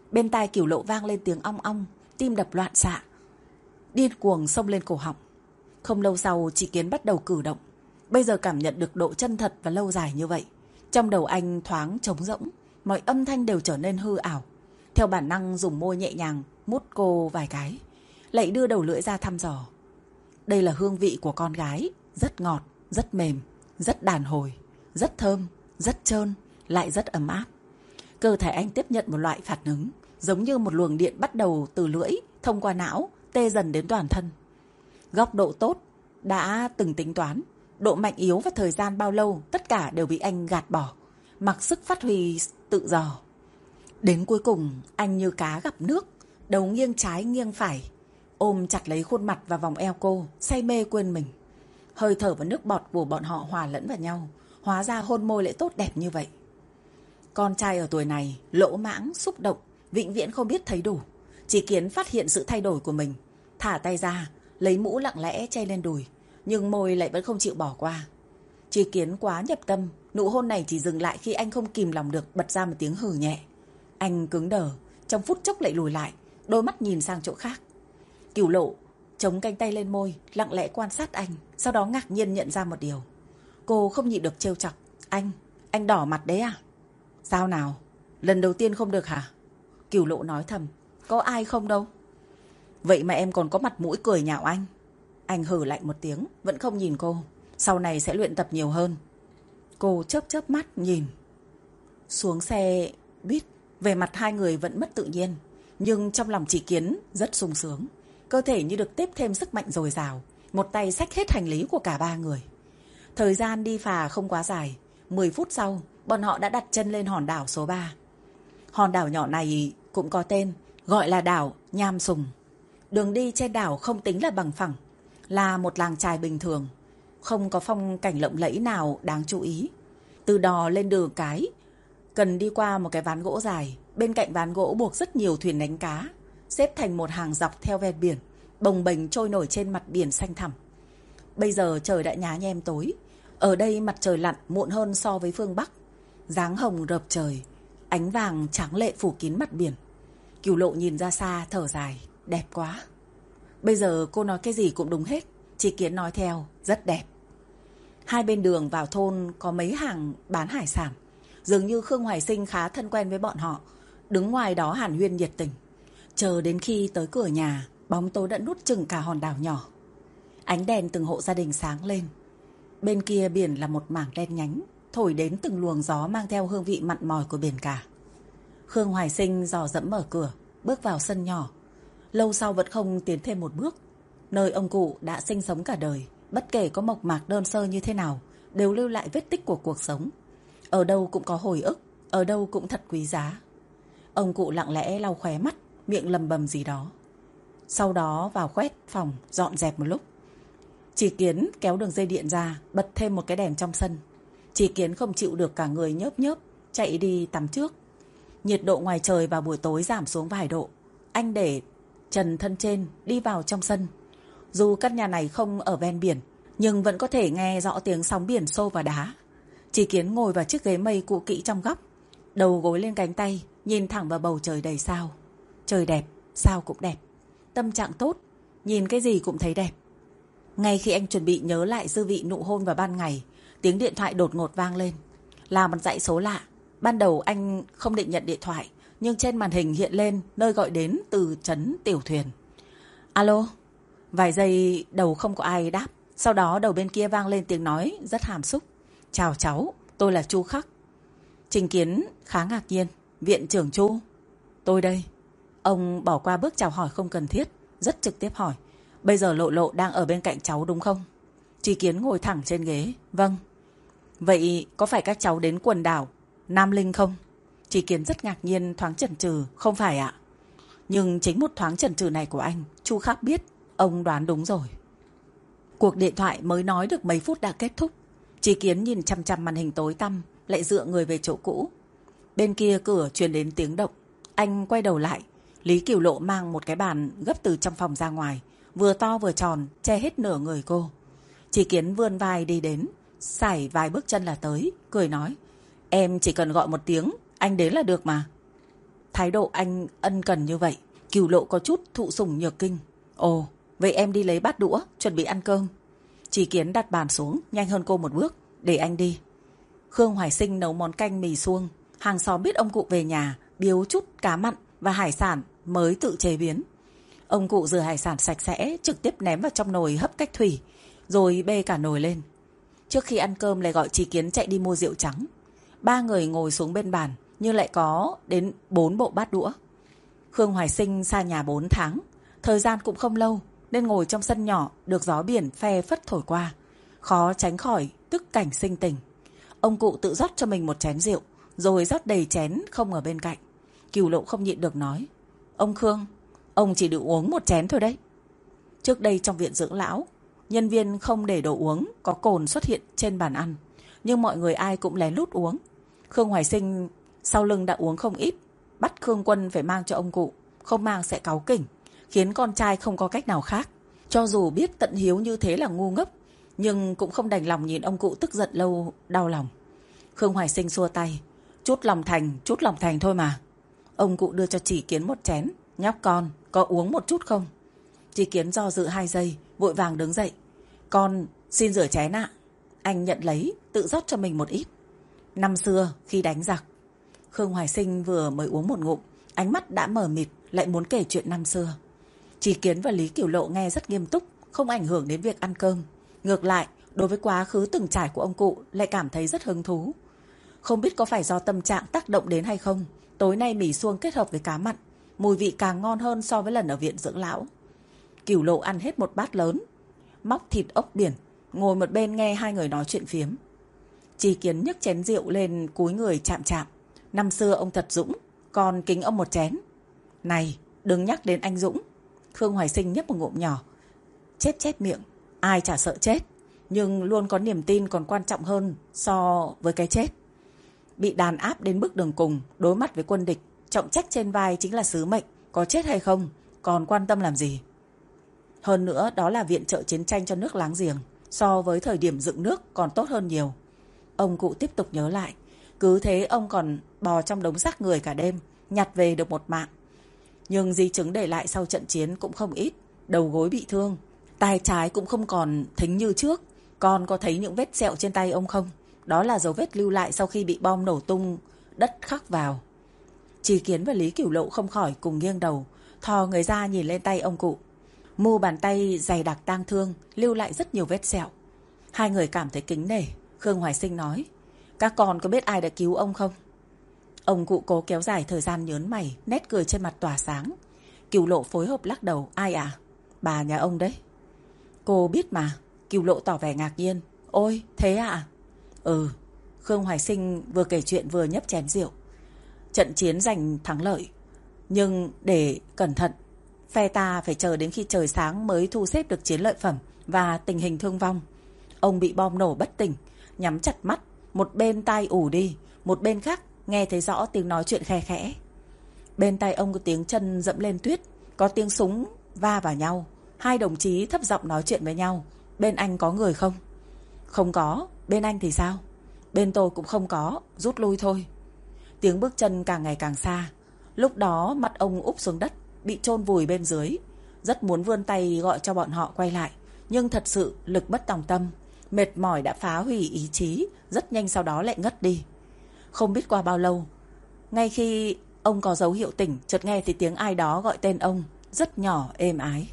Bên tai Cửu Lộ vang lên tiếng ong ong, tim đập loạn xạ, điên cuồng xông lên cổ họng. Không lâu sau, Tri Kiến bắt đầu cử động. Bây giờ cảm nhận được độ chân thật và lâu dài như vậy, trong đầu anh thoáng trống rỗng, mọi âm thanh đều trở nên hư ảo. Theo bản năng dùng môi nhẹ nhàng mút cô vài cái, lại đưa đầu lưỡi ra thăm dò. Đây là hương vị của con gái, rất ngọt, rất mềm, rất đàn hồi, rất thơm, rất trơn, lại rất ấm áp. Cơ thể anh tiếp nhận một loại phản ứng, giống như một luồng điện bắt đầu từ lưỡi, thông qua não, tê dần đến toàn thân. Góc độ tốt, đã từng tính toán, độ mạnh yếu và thời gian bao lâu, tất cả đều bị anh gạt bỏ, mặc sức phát huy tự do. Đến cuối cùng, anh như cá gặp nước, đầu nghiêng trái nghiêng phải, ôm chặt lấy khuôn mặt và vòng eo cô, say mê quên mình. Hơi thở và nước bọt của bọn họ hòa lẫn vào nhau, hóa ra hôn môi lại tốt đẹp như vậy. Con trai ở tuổi này, lỗ mãng, xúc động, vĩnh viễn không biết thấy đủ. Tri Kiến phát hiện sự thay đổi của mình, thả tay ra, lấy mũ lặng lẽ che lên đùi, nhưng môi lại vẫn không chịu bỏ qua. Tri Kiến quá nhập tâm, nụ hôn này chỉ dừng lại khi anh không kìm lòng được bật ra một tiếng hừ nhẹ. Anh cứng đờ, trong phút chốc lại lùi lại, đôi mắt nhìn sang chỗ khác. Cửu Lộ chống cánh tay lên môi, lặng lẽ quan sát anh, sau đó ngạc nhiên nhận ra một điều. Cô không nhịn được trêu chọc. Anh, anh đỏ mặt đấy à? Sao nào? Lần đầu tiên không được hả? Cửu Lộ nói thầm. Có ai không đâu. Vậy mà em còn có mặt mũi cười nhạo anh. Anh hừ lạnh một tiếng, vẫn không nhìn cô. Sau này sẽ luyện tập nhiều hơn. Cô chớp chớp mắt nhìn. Xuống xe buýt, về mặt hai người vẫn mất tự nhiên, nhưng trong lòng Tri Kiến rất sung sướng. Cơ thể như được tiếp thêm sức mạnh dồi dào, một tay xách hết hành lý của cả ba người. Thời gian đi phà không quá dài, mười phút sau, bọn họ đã đặt chân lên hòn đảo số ba. Hòn đảo nhỏ này cũng có tên, gọi là đảo Nham Sùng. Đường đi trên đảo không tính là bằng phẳng, là một làng chài bình thường, không có phong cảnh lộng lẫy nào đáng chú ý. Từ đò lên đường cái, cần đi qua một cái ván gỗ dài, bên cạnh ván gỗ buộc rất nhiều thuyền đánh cá, xếp thành một hàng dọc theo ven biển, bồng bềnh trôi nổi trên mặt biển xanh thẳm. Bây giờ trời đã nhá nhem tối, ở đây mặt trời lặn muộn hơn so với phương Bắc, dáng hồng rợp trời, ánh vàng tráng lệ phủ kín mặt biển. Cửu Lộ nhìn ra xa thở dài, đẹp quá. Bây giờ cô nói cái gì cũng đúng hết, Tri Kiến nói theo, rất đẹp. Hai bên đường vào thôn có mấy hàng bán hải sản, dường như Khương Hoài Sinh khá thân quen với bọn họ, đứng ngoài đó hàn huyên nhiệt tình. Chờ đến khi tới cửa nhà, bóng tối đã nuốt chửng cả hòn đảo nhỏ. Ánh đèn từng hộ gia đình sáng lên. Bên kia biển là một mảng đen nhánh, thổi đến từng luồng gió mang theo hương vị mặn mòi của biển cả. Khương Hoài Sinh dò dẫm mở cửa, bước vào sân nhỏ. Lâu sau vẫn không tiến thêm một bước. Nơi ông cụ đã sinh sống cả đời, bất kể có mộc mạc đơn sơ như thế nào, đều lưu lại vết tích của cuộc sống. Ở đâu cũng có hồi ức, ở đâu cũng thật quý giá. Ông cụ lặng lẽ lau khóe mắt, miệng lầm bầm gì đó. Sau đó vào quét phòng, dọn dẹp một lúc. Tri Kiến kéo đường dây điện ra, bật thêm một cái đèn trong sân. Tri Kiến không chịu được, cả người nhớp nhớp, chạy đi tắm trước. Nhiệt độ ngoài trời vào buổi tối giảm xuống vài độ. Anh để trần thân trên, đi vào trong sân. Dù căn nhà này không ở ven biển, nhưng vẫn có thể nghe rõ tiếng sóng biển xô vào đá. Tri Kiến ngồi vào chiếc ghế mây cũ kỹ trong góc, đầu gối lên cánh tay, nhìn thẳng vào bầu trời đầy sao. Trời đẹp, sao cũng đẹp. Tâm trạng tốt, nhìn cái gì cũng thấy đẹp. Ngay khi anh chuẩn bị nhớ lại dư vị nụ hôn vào ban ngày, tiếng điện thoại đột ngột vang lên. Là một dãy số lạ. Ban đầu anh không định nhận điện thoại, nhưng trên màn hình hiện lên nơi gọi đến từ trấn Tiểu Thuyền. Alo? Vài giây đầu không có ai đáp. Sau đó đầu bên kia vang lên tiếng nói rất hàm xúc. Chào cháu, tôi là Chu Khắc. Trình Kiến khá ngạc nhiên. Viện trưởng Chu? Tôi đây. Ông bỏ qua bước chào hỏi không cần thiết, rất trực tiếp hỏi. Bây giờ Lộ Lộ đang ở bên cạnh cháu đúng không? Tri Kiến ngồi thẳng trên ghế. Vâng. Vậy có phải các cháu đến quần đảo Nam Linh không? Tri Kiến rất ngạc nhiên, thoáng chần chừ. Không phải ạ. Nhưng chính một thoáng chần chừ này của anh, Chu Khắc biết ông đoán đúng rồi. Cuộc điện thoại mới nói được mấy phút đã kết thúc. Tri Kiến nhìn chăm chăm màn hình tối tăm, lại dựa người về chỗ cũ. Bên kia cửa truyền đến tiếng động. Anh quay đầu lại. Lý Cửu Lộ mang một cái bàn gấp từ trong phòng ra ngoài, vừa to vừa tròn, che hết nửa người cô. Tri Kiến vươn vai đi đến, sải vài bước chân là tới, cười nói. Em chỉ cần gọi một tiếng, anh đến là được mà. Thái độ anh ân cần như vậy, Cửu Lộ có chút thụ sủng nhược kinh. Ồ, vậy em đi lấy bát đũa, chuẩn bị ăn cơm. Chỉ Kiến đặt bàn xuống, nhanh hơn cô một bước. Để anh đi. Khương Hoài Sinh nấu món canh mì suông. Hàng xóm biết ông cụ về nhà, biếu chút cá mặn và hải sản mới tự chế biến. Ông cụ rửa hải sản sạch sẽ, trực tiếp ném vào trong nồi hấp cách thủy, rồi bê cả nồi lên. Trước khi ăn cơm lại gọi Chỉ Kiến chạy đi mua rượu trắng. Ba người ngồi xuống bên bàn, nhưng lại có đến bốn bộ bát đũa. Khương Hoài Sinh xa nhà bốn tháng, thời gian cũng không lâu, nên ngồi trong sân nhỏ được gió biển phe phất thổi qua, khó tránh khỏi tức cảnh sinh tình. Ông cụ tự rót cho mình một chén rượu, rồi rót đầy chén không ở bên cạnh. Cửu Lộ không nhịn được nói: Ông Khương, ông chỉ được uống một chén thôi đấy. Trước đây trong viện dưỡng lão, nhân viên không để đồ uống có cồn xuất hiện trên bàn ăn, nhưng mọi người ai cũng lén lút uống. Khương Hoài Sinh sau lưng đã uống không ít, bắt Khương Quân phải mang cho ông cụ, không mang sẽ cáu kỉnh, khiến con trai không có cách nào khác. Cho dù biết tận hiếu như thế là ngu ngốc, nhưng cũng không đành lòng nhìn ông cụ tức giận lâu đau lòng. Khương Hoài Sinh xua tay: Chút lòng thành, chút lòng thành thôi mà. Ông cụ đưa cho Chỉ Kiến một chén: Nhóc con, có uống một chút không? Chỉ Kiến do dự hai giây, vội vàng đứng dậy: Con xin rửa chén ạ. Anh nhận lấy, tự rót cho mình một ít. Năm xưa khi đánh giặc. Khương Hoài Sinh vừa mới uống một ngụm, ánh mắt đã mờ mịt, lại muốn kể chuyện năm xưa. Chỉ Kiến và Lý Cửu Lộ nghe rất nghiêm túc, không ảnh hưởng đến việc ăn cơm. Ngược lại, đối với quá khứ từng trải của ông cụ lại cảm thấy rất hứng thú. Không biết có phải do tâm trạng tác động đến hay không, tối nay mì suông kết hợp với cá mặn, mùi vị càng ngon hơn so với lần ở viện dưỡng lão. Cửu Lộ ăn hết một bát lớn, móc thịt ốc biển, ngồi một bên nghe hai người nói chuyện phiếm. Chỉ Kiến nhấc chén rượu lên cúi người chạm chạm: Năm xưa ông thật dũng, con kính ông một chén. Này, đừng nhắc đến anh Dũng. Khương Hoài Sinh nhấp một ngụm nhỏ, chép chép miệng: Ai chả sợ chết, nhưng luôn có niềm tin còn quan trọng hơn so với cái chết. Bị đàn áp đến bước đường cùng, đối mặt với quân địch, trọng trách trên vai chính là sứ mệnh, có chết hay không, còn quan tâm làm gì. Hơn nữa đó là viện trợ chiến tranh cho nước láng giềng, so với thời điểm dựng nước còn tốt hơn nhiều. Ông cụ tiếp tục nhớ lại, cứ thế ông còn bò trong đống xác người cả đêm, nhặt về được một mạng. Nhưng di chứng để lại sau trận chiến cũng không ít, đầu gối bị thương, tay trái cũng không còn thính như trước. Con có thấy những vết sẹo trên tay ông không? Đó là dấu vết lưu lại sau khi bị bom nổ tung, đất khắc vào. Chỉ Kiến và Lý Cửu Lộ không khỏi cùng nghiêng đầu, thò người ra nhìn lên tay ông cụ. Mu bàn tay dày đặc tang thương, lưu lại rất nhiều vết sẹo. Hai người cảm thấy kính nể. Khương Hoài Sinh nói: Các con có biết ai đã cứu ông không? Ông cụ cố kéo dài thời gian nhớn mày, nét cười trên mặt tỏa sáng. Cửu Lộ phối hợp lắc đầu: Ai à? Bà nhà ông đấy. Cô biết mà. Cửu Lộ tỏ vẻ ngạc nhiên: Ôi, thế à? Ừ. Khương Hoài Sinh vừa kể chuyện vừa nhấp chén rượu. Trận chiến giành thắng lợi, nhưng để cẩn thận, phe ta phải chờ đến khi trời sáng mới thu xếp được chiến lợi phẩm và tình hình thương vong. Ông bị bom nổ bất tỉnh, nhắm chặt mắt, một bên tai ù đi, một bên khác nghe thấy rõ tiếng nói chuyện khe khẽ. Bên tai ông có tiếng chân dẫm lên tuyết, có tiếng súng va vào nhau. Hai đồng chí thấp giọng nói chuyện với nhau. Bên anh có người không? Không có. Bên anh thì sao? Bên tôi cũng không có, rút lui thôi. Tiếng bước chân càng ngày càng xa. Lúc đó mặt ông úp xuống đất, bị chôn vùi bên dưới. Rất muốn vươn tay gọi cho bọn họ quay lại, nhưng thật sự lực bất tòng tâm. Mệt mỏi đã phá hủy ý chí, rất nhanh sau đó lại ngất đi. Không biết qua bao lâu, ngay khi ông có dấu hiệu tỉnh, chợt nghe thì tiếng ai đó gọi tên ông, rất nhỏ êm ái.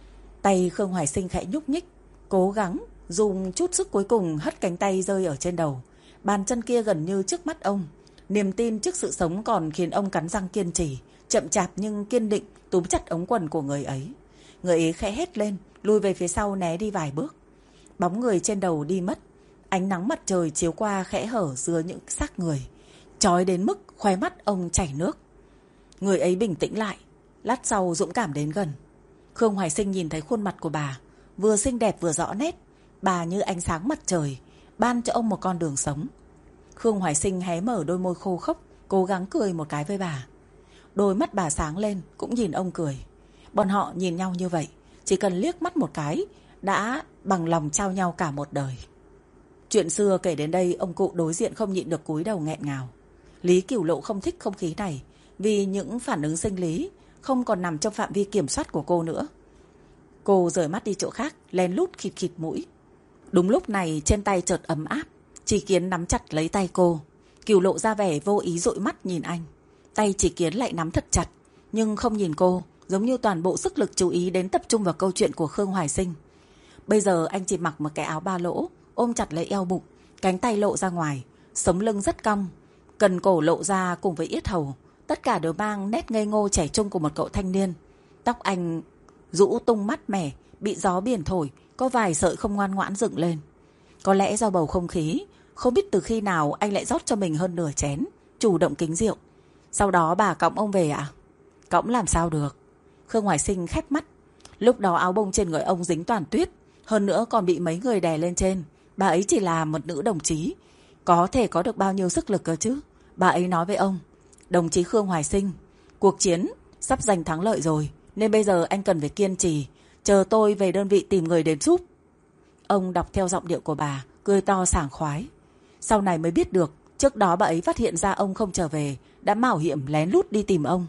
Tay Khương Hoài Sinh khẽ nhúc nhích, cố gắng dùng chút sức cuối cùng hất cánh tay rơi ở trên đầu. Bàn chân kia gần như trước mắt ông. Niềm tin trước sự sống còn khiến ông cắn răng kiên trì, chậm chạp nhưng kiên định túm chặt ống quần của người ấy. Người ấy khẽ hét lên, lùi về phía sau né đi vài bước. Bóng người trên đầu đi mất. Ánh nắng mặt trời chiếu qua khẽ hở giữa những xác người, chói đến mức khóe mắt ông chảy nước. Người ấy bình tĩnh lại, lát sau dũng cảm đến gần. Khương Hoài Sinh nhìn thấy khuôn mặt của bà, vừa xinh đẹp vừa rõ nét. Bà như ánh sáng mặt trời, ban cho ông một con đường sống. Khương Hoài Sinh hé mở đôi môi khô khốc, cố gắng cười một cái với bà. Đôi mắt bà sáng lên, cũng nhìn ông cười. Bọn họ nhìn nhau như vậy, chỉ cần liếc mắt một cái đã bằng lòng trao nhau cả một đời. Chuyện xưa kể đến đây, ông cụ đối diện không nhịn được cúi đầu nghẹn ngào. Lý Cửu Lộ không thích không khí này, vì những phản ứng sinh lý không còn nằm trong phạm vi kiểm soát của cô nữa. Cô rời mắt đi chỗ khác, lén lút khịt khịt mũi. Đúng lúc này trên tay chợt ấm áp, Chỉ Kiến nắm chặt lấy tay cô. Cửu Lộ ra vẻ vô ý dụi mắt nhìn anh. Tay Chỉ Kiến lại nắm thật chặt, nhưng không nhìn cô, giống như toàn bộ sức lực chú ý đến tập trung vào câu chuyện của Khương Hoài Sinh. Bây giờ anh chỉ mặc một cái áo ba lỗ, ôm chặt lấy eo bụng, cánh tay lộ ra ngoài, sống lưng rất cong, cần cổ lộ ra cùng với yết hầu, tất cả đều mang nét ngây ngô trẻ trung của một cậu thanh niên. Tóc anh rũ tung mát mẻ, bị gió biển thổi, có vài sợi không ngoan ngoãn dựng lên. Có lẽ do bầu không khí, không biết từ khi nào anh lại rót cho mình hơn nửa chén, chủ động kính rượu. Sau đó bà cõng ông về ạ? À? Cõng làm sao được. Khương Hoài Sinh khép mắt. Lúc đó áo bông trên người ông dính toàn tuyết, hơn nữa còn bị mấy người đè lên trên. Bà ấy chỉ là một nữ đồng chí, có thể có được bao nhiêu sức lực cơ chứ. Bà ấy nói với ông: đồng chí Khương Hoài Sinh, cuộc chiến sắp giành thắng lợi rồi, nên bây giờ anh cần phải kiên trì, chờ tôi về đơn vị tìm người đến giúp. Ông đọc theo giọng điệu của bà, cười to sảng khoái. Sau này mới biết được, trước đó bà ấy phát hiện ra ông không trở về, đã mạo hiểm lén lút đi tìm ông,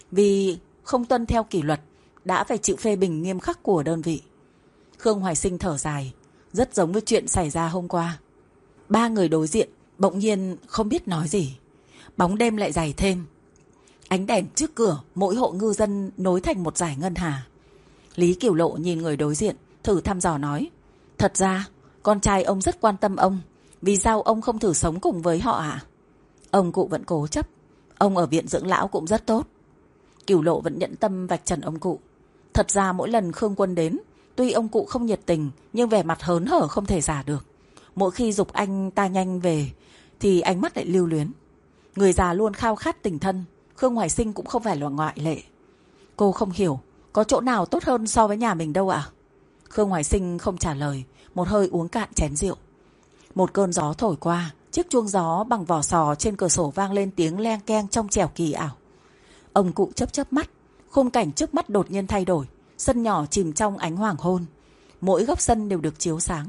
vì không tuân theo kỷ luật, đã phải chịu phê bình nghiêm khắc của đơn vị. Khương Hoài Sinh thở dài, rất giống với chuyện xảy ra hôm qua. Ba người đối diện bỗng nhiên không biết nói gì. Bóng đêm lại dày thêm. Ánh đèn trước cửa mỗi hộ ngư dân nối thành một dải ngân hà. Lý Cửu Lộ nhìn người đối diện, thử thăm dò nói: thật ra con trai ông rất quan tâm ông, vì sao ông không thử sống cùng với họ ạ? À? Ông cụ vẫn cố chấp, ông ở viện dưỡng lão cũng rất tốt. Cửu Lộ vẫn nhận tâm vạch trần ông cụ. Thật ra mỗi lần Khương Quân đến, tuy ông cụ không nhiệt tình, nhưng vẻ mặt hớn hở không thể giả được. Mỗi khi giục anh ta nhanh về, thì ánh mắt lại lưu luyến. Người già luôn khao khát tình thân, Khương Hoài Sinh cũng không phải là ngoại lệ. Cô không hiểu, có chỗ nào tốt hơn so với nhà mình đâu ạ? À? Khương Hoài Sinh không trả lời, một hơi uống cạn chén rượu. Một cơn gió thổi qua, chiếc chuông gió bằng vỏ sò trên cửa sổ vang lên tiếng leng keng trong trẻo kỳ ảo. Ông cụ chớp chớp mắt, khung cảnh trước mắt đột nhiên thay đổi, sân nhỏ chìm trong ánh hoàng hôn, mỗi góc sân đều được chiếu sáng.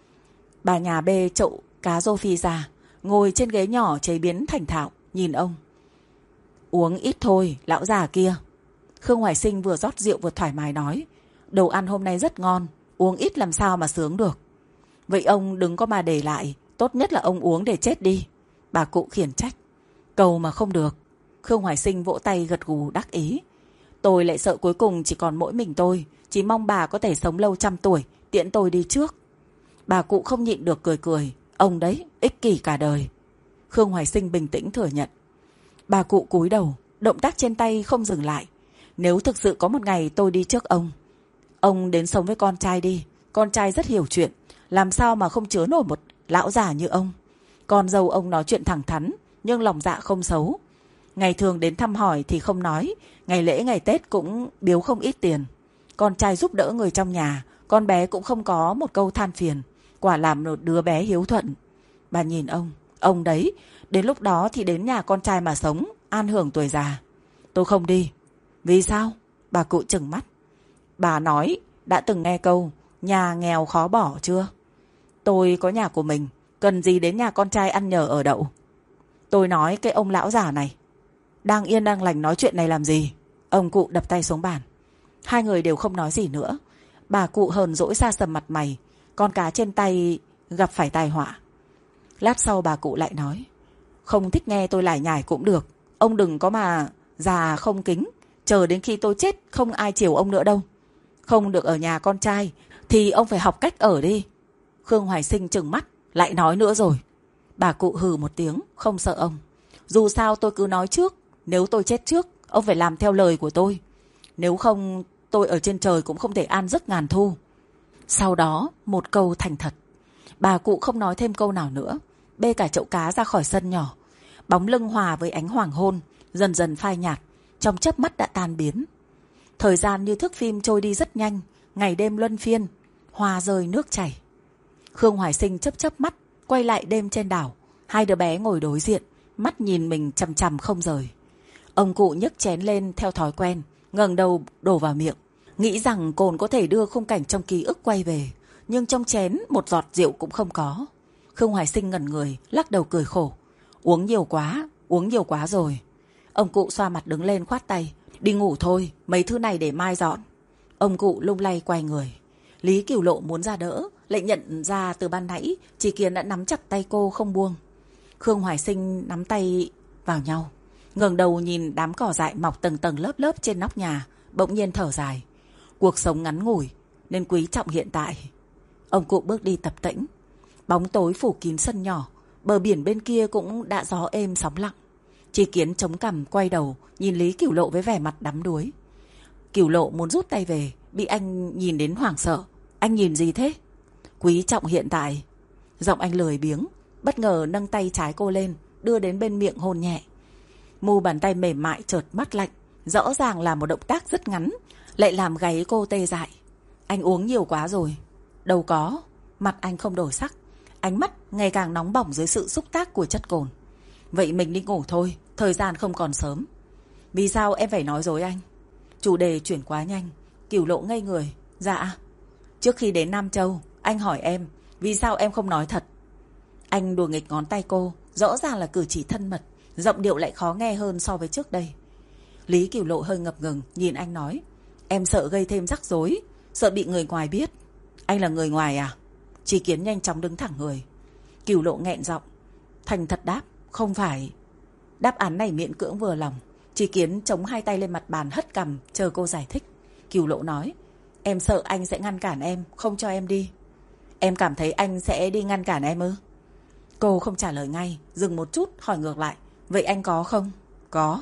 Bà nhà bê chậu cá rô phi ra, ngồi trên ghế nhỏ chế biến thành thạo, nhìn ông. Uống ít thôi, lão già kia. Khương Hoài Sinh vừa rót rượu vừa thoải mái nói: đồ ăn hôm nay rất ngon, uống ít làm sao mà sướng được. Vậy ông đừng có mà để lại, tốt nhất là ông uống để chết đi. Bà cụ khiển trách. Cầu mà không được. Khương Hoài Sinh vỗ tay gật gù đắc ý. Tôi lại sợ cuối cùng chỉ còn mỗi mình tôi, chỉ mong bà có thể sống lâu trăm tuổi, tiễn tôi đi trước. Bà cụ không nhịn được cười cười. Ông đấy, ích kỷ cả đời. Khương Hoài Sinh bình tĩnh thừa nhận. Bà cụ cúi đầu, động tác trên tay không dừng lại. Nếu thực sự có một ngày tôi đi trước ông, ông đến sống với con trai đi. Con trai rất hiểu chuyện, làm sao mà không chứa nổi một lão già như ông. Con dâu ông nói chuyện thẳng thắn, nhưng lòng dạ không xấu. Ngày thường đến thăm hỏi thì không nói, ngày lễ ngày Tết cũng biếu không ít tiền. Con trai giúp đỡ người trong nhà, con bé cũng không có một câu than phiền. Quả làm một đứa bé hiếu thuận. Bà nhìn ông, ông đấy, đến lúc đó thì đến nhà con trai mà sống, an hưởng tuổi già. Tôi không đi. Vì sao? Bà cụ trừng mắt. Bà nói, đã từng nghe câu nhà nghèo khó bỏ chưa? Tôi có nhà của mình, cần gì đến nhà con trai ăn nhờ ở đậu. Tôi nói cái ông lão già này, đang yên đang lành nói chuyện này làm gì? Ông cụ đập tay xuống bàn. Hai người đều không nói gì nữa. Bà cụ hờn dỗi ra sầm mặt mày, con cá trên tay gặp phải tai họa. Lát sau bà cụ lại nói: không thích nghe tôi lải nhải cũng được, ông đừng có mà già không kính, chờ đến khi tôi chết không ai chiều ông nữa đâu. Không được ở nhà con trai thì ông phải học cách ở đi. Khương Hoài Sinh trừng mắt, lại nói nữa rồi. Bà cụ hừ một tiếng, không sợ ông. Dù sao tôi cứ nói trước, nếu tôi chết trước, ông phải làm theo lời của tôi. Nếu không, tôi ở trên trời cũng không thể an giấc ngàn thu. Sau đó, một câu thành thật. Bà cụ không nói thêm câu nào nữa, bê cả chậu cá ra khỏi sân nhỏ. Bóng lưng hòa với ánh hoàng hôn, dần dần phai nhạt, trong chớp mắt đã tan biến. Thời gian như thước phim trôi đi rất nhanh, ngày đêm luân phiên, hoa rơi nước chảy. Khương Hoài Sinh chớp chớp mắt, quay lại đêm trên đảo. Hai đứa bé ngồi đối diện, mắt nhìn mình chằm chằm không rời. Ông cụ nhấc chén lên theo thói quen, ngẩng đầu đổ vào miệng, nghĩ rằng cồn có thể đưa khung cảnh trong ký ức quay về, nhưng trong chén một giọt rượu cũng không có. Khương Hoài Sinh ngẩn người, lắc đầu cười khổ. Uống nhiều quá, uống nhiều quá rồi. Ông cụ xoa mặt đứng lên khoát tay. Đi ngủ thôi, mấy thứ này để mai dọn. Ông cụ lung lay quay người. Lý Cửu Lộ muốn ra đỡ, lại nhận ra từ ban nãy Tri Kiến đã nắm chặt tay cô không buông. Khương Hoài Sinh nắm tay vào nhau, ngẩng đầu nhìn đám cỏ dại mọc tầng tầng lớp lớp trên nóc nhà, bỗng nhiên thở dài. Cuộc sống ngắn ngủi nên quý trọng hiện tại. Ông cụ bước đi tập tễnh. Bóng tối phủ kín sân nhỏ, bờ biển bên kia cũng đã gió êm sóng lặng. Tri Kiến chống cằm quay đầu nhìn Lý Cửu Lộ với vẻ mặt đắm đuối. Cửu Lộ muốn rút tay về, bị anh nhìn đến hoảng sợ. Anh nhìn gì thế? Quý trọng hiện tại. Giọng anh lười biếng, bất ngờ nâng tay trái cô lên, đưa đến bên miệng hôn nhẹ. Mu bàn tay mềm mại chợt mát lạnh, rõ ràng là một động tác rất ngắn, lại làm gáy cô tê dại. Anh uống nhiều quá rồi. Đâu có. Mặt anh không đổi sắc, ánh mắt ngày càng nóng bỏng dưới sự xúc tác của chất cồn. Vậy mình đi ngủ thôi, thời gian không còn sớm. Vì sao em phải nói dối anh? Chủ đề chuyển quá nhanh, Cửu Lộ ngây người. Dạ, trước khi đến Nam Châu, anh hỏi em, vì sao em không nói thật? Anh đùa nghịch ngón tay cô, rõ ràng là cử chỉ thân mật, giọng điệu lại khó nghe hơn so với trước đây. Lý Cửu Lộ hơi ngập ngừng, nhìn anh nói. Em sợ gây thêm rắc rối, sợ bị người ngoài biết. Anh là người ngoài à? Tri Kiến nhanh chóng đứng thẳng người. Cửu Lộ nghẹn giọng, thành thật đáp, không phải. Đáp án này miễn cưỡng vừa lòng. Tri Kiến chống hai tay lên mặt bàn hất cằm, chờ cô giải thích. Cửu Lộ nói, em sợ anh sẽ ngăn cản em, không cho em đi. Em cảm thấy anh sẽ đi ngăn cản em ư? Cô không trả lời ngay, dừng một chút hỏi ngược lại. Vậy anh có không? Có.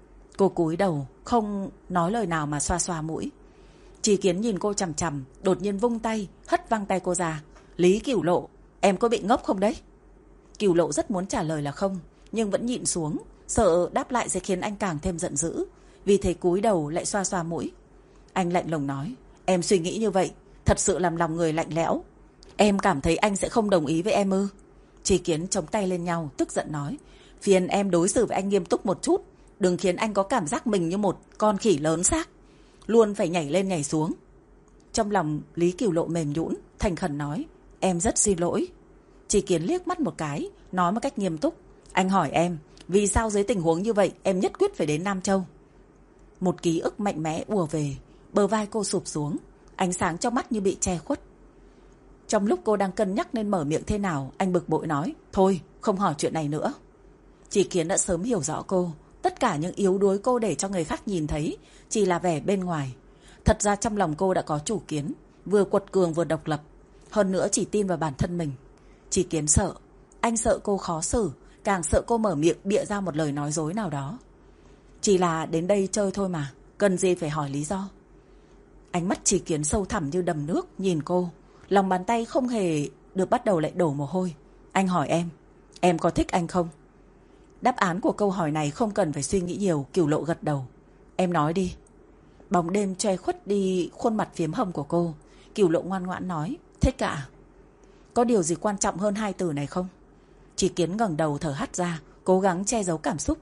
Cô cúi đầu, không nói lời nào mà xoa xoa mũi. Tri Kiến nhìn cô chằm chằm, đột nhiên vung tay, hất văng tay cô ra. Lý Cửu Lộ, em có bị ngốc không đấy? Cửu Lộ rất muốn trả lời là không, nhưng vẫn nhịn xuống, sợ đáp lại sẽ khiến anh càng thêm giận dữ. Vì thế cúi đầu lại xoa xoa mũi. Anh lạnh lùng nói, em suy nghĩ như vậy, thật sự làm lòng người lạnh lẽo. Em cảm thấy anh sẽ không đồng ý với em ư? Tri Kiến chống tay lên nhau, tức giận nói, phiền em đối xử với anh nghiêm túc một chút, đừng khiến anh có cảm giác mình như một con khỉ lớn xác, luôn phải nhảy lên nhảy xuống. Trong lòng Lý Cửu Lộ mềm nhũn, thành khẩn nói, em rất xin lỗi. Tri Kiến liếc mắt một cái, nói một cách nghiêm túc, anh hỏi em, vì sao dưới tình huống như vậy em nhất quyết phải đến Nam Châu? Một ký ức mạnh mẽ ùa về, bờ vai cô sụp xuống, ánh sáng trong mắt như bị che khuất. Trong lúc cô đang cân nhắc nên mở miệng thế nào, anh bực bội nói, thôi, không hỏi chuyện này nữa. Tri Kiến đã sớm hiểu rõ cô, tất cả những yếu đuối cô để cho người khác nhìn thấy chỉ là vẻ bên ngoài. Thật ra trong lòng cô đã có chủ kiến, vừa quật cường vừa độc lập, hơn nữa chỉ tin vào bản thân mình. Tri Kiến sợ, anh sợ cô khó xử, càng sợ cô mở miệng bịa ra một lời nói dối nào đó. Chỉ là đến đây chơi thôi mà, cần gì phải hỏi lý do. Ánh mắt Tri Kiến sâu thẳm như đầm nước nhìn cô, lòng bàn tay không hề được bắt đầu lại đổ mồ hôi. Anh hỏi em, em có thích anh không? Đáp án của câu hỏi này không cần phải suy nghĩ nhiều, Cửu Lộ gật đầu. Em nói đi. Bóng đêm che khuất đi khuôn mặt phiếm hồng của cô, Cửu Lộ ngoan ngoãn nói, thích cả. Có điều gì quan trọng hơn hai từ này không? Tri Kiến ngẩng đầu thở hắt ra, cố gắng che giấu cảm xúc.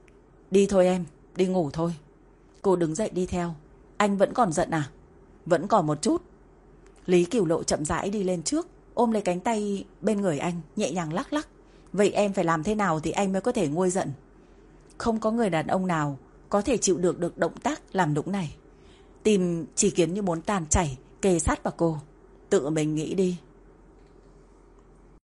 Đi thôi em, đi ngủ thôi. Cô đứng dậy đi theo. Anh vẫn còn giận à? Vẫn còn một chút. Lý Cửu Lộ chậm rãi đi lên trước, ôm lấy cánh tay bên người anh, nhẹ nhàng lắc lắc. Vậy em phải làm thế nào thì anh mới có thể nguôi giận? Không có người đàn ông nào có thể chịu được được động tác làm nũng này. Tim Tri Kiến như muốn tan chảy, kề sát vào cô. Tự mình nghĩ đi.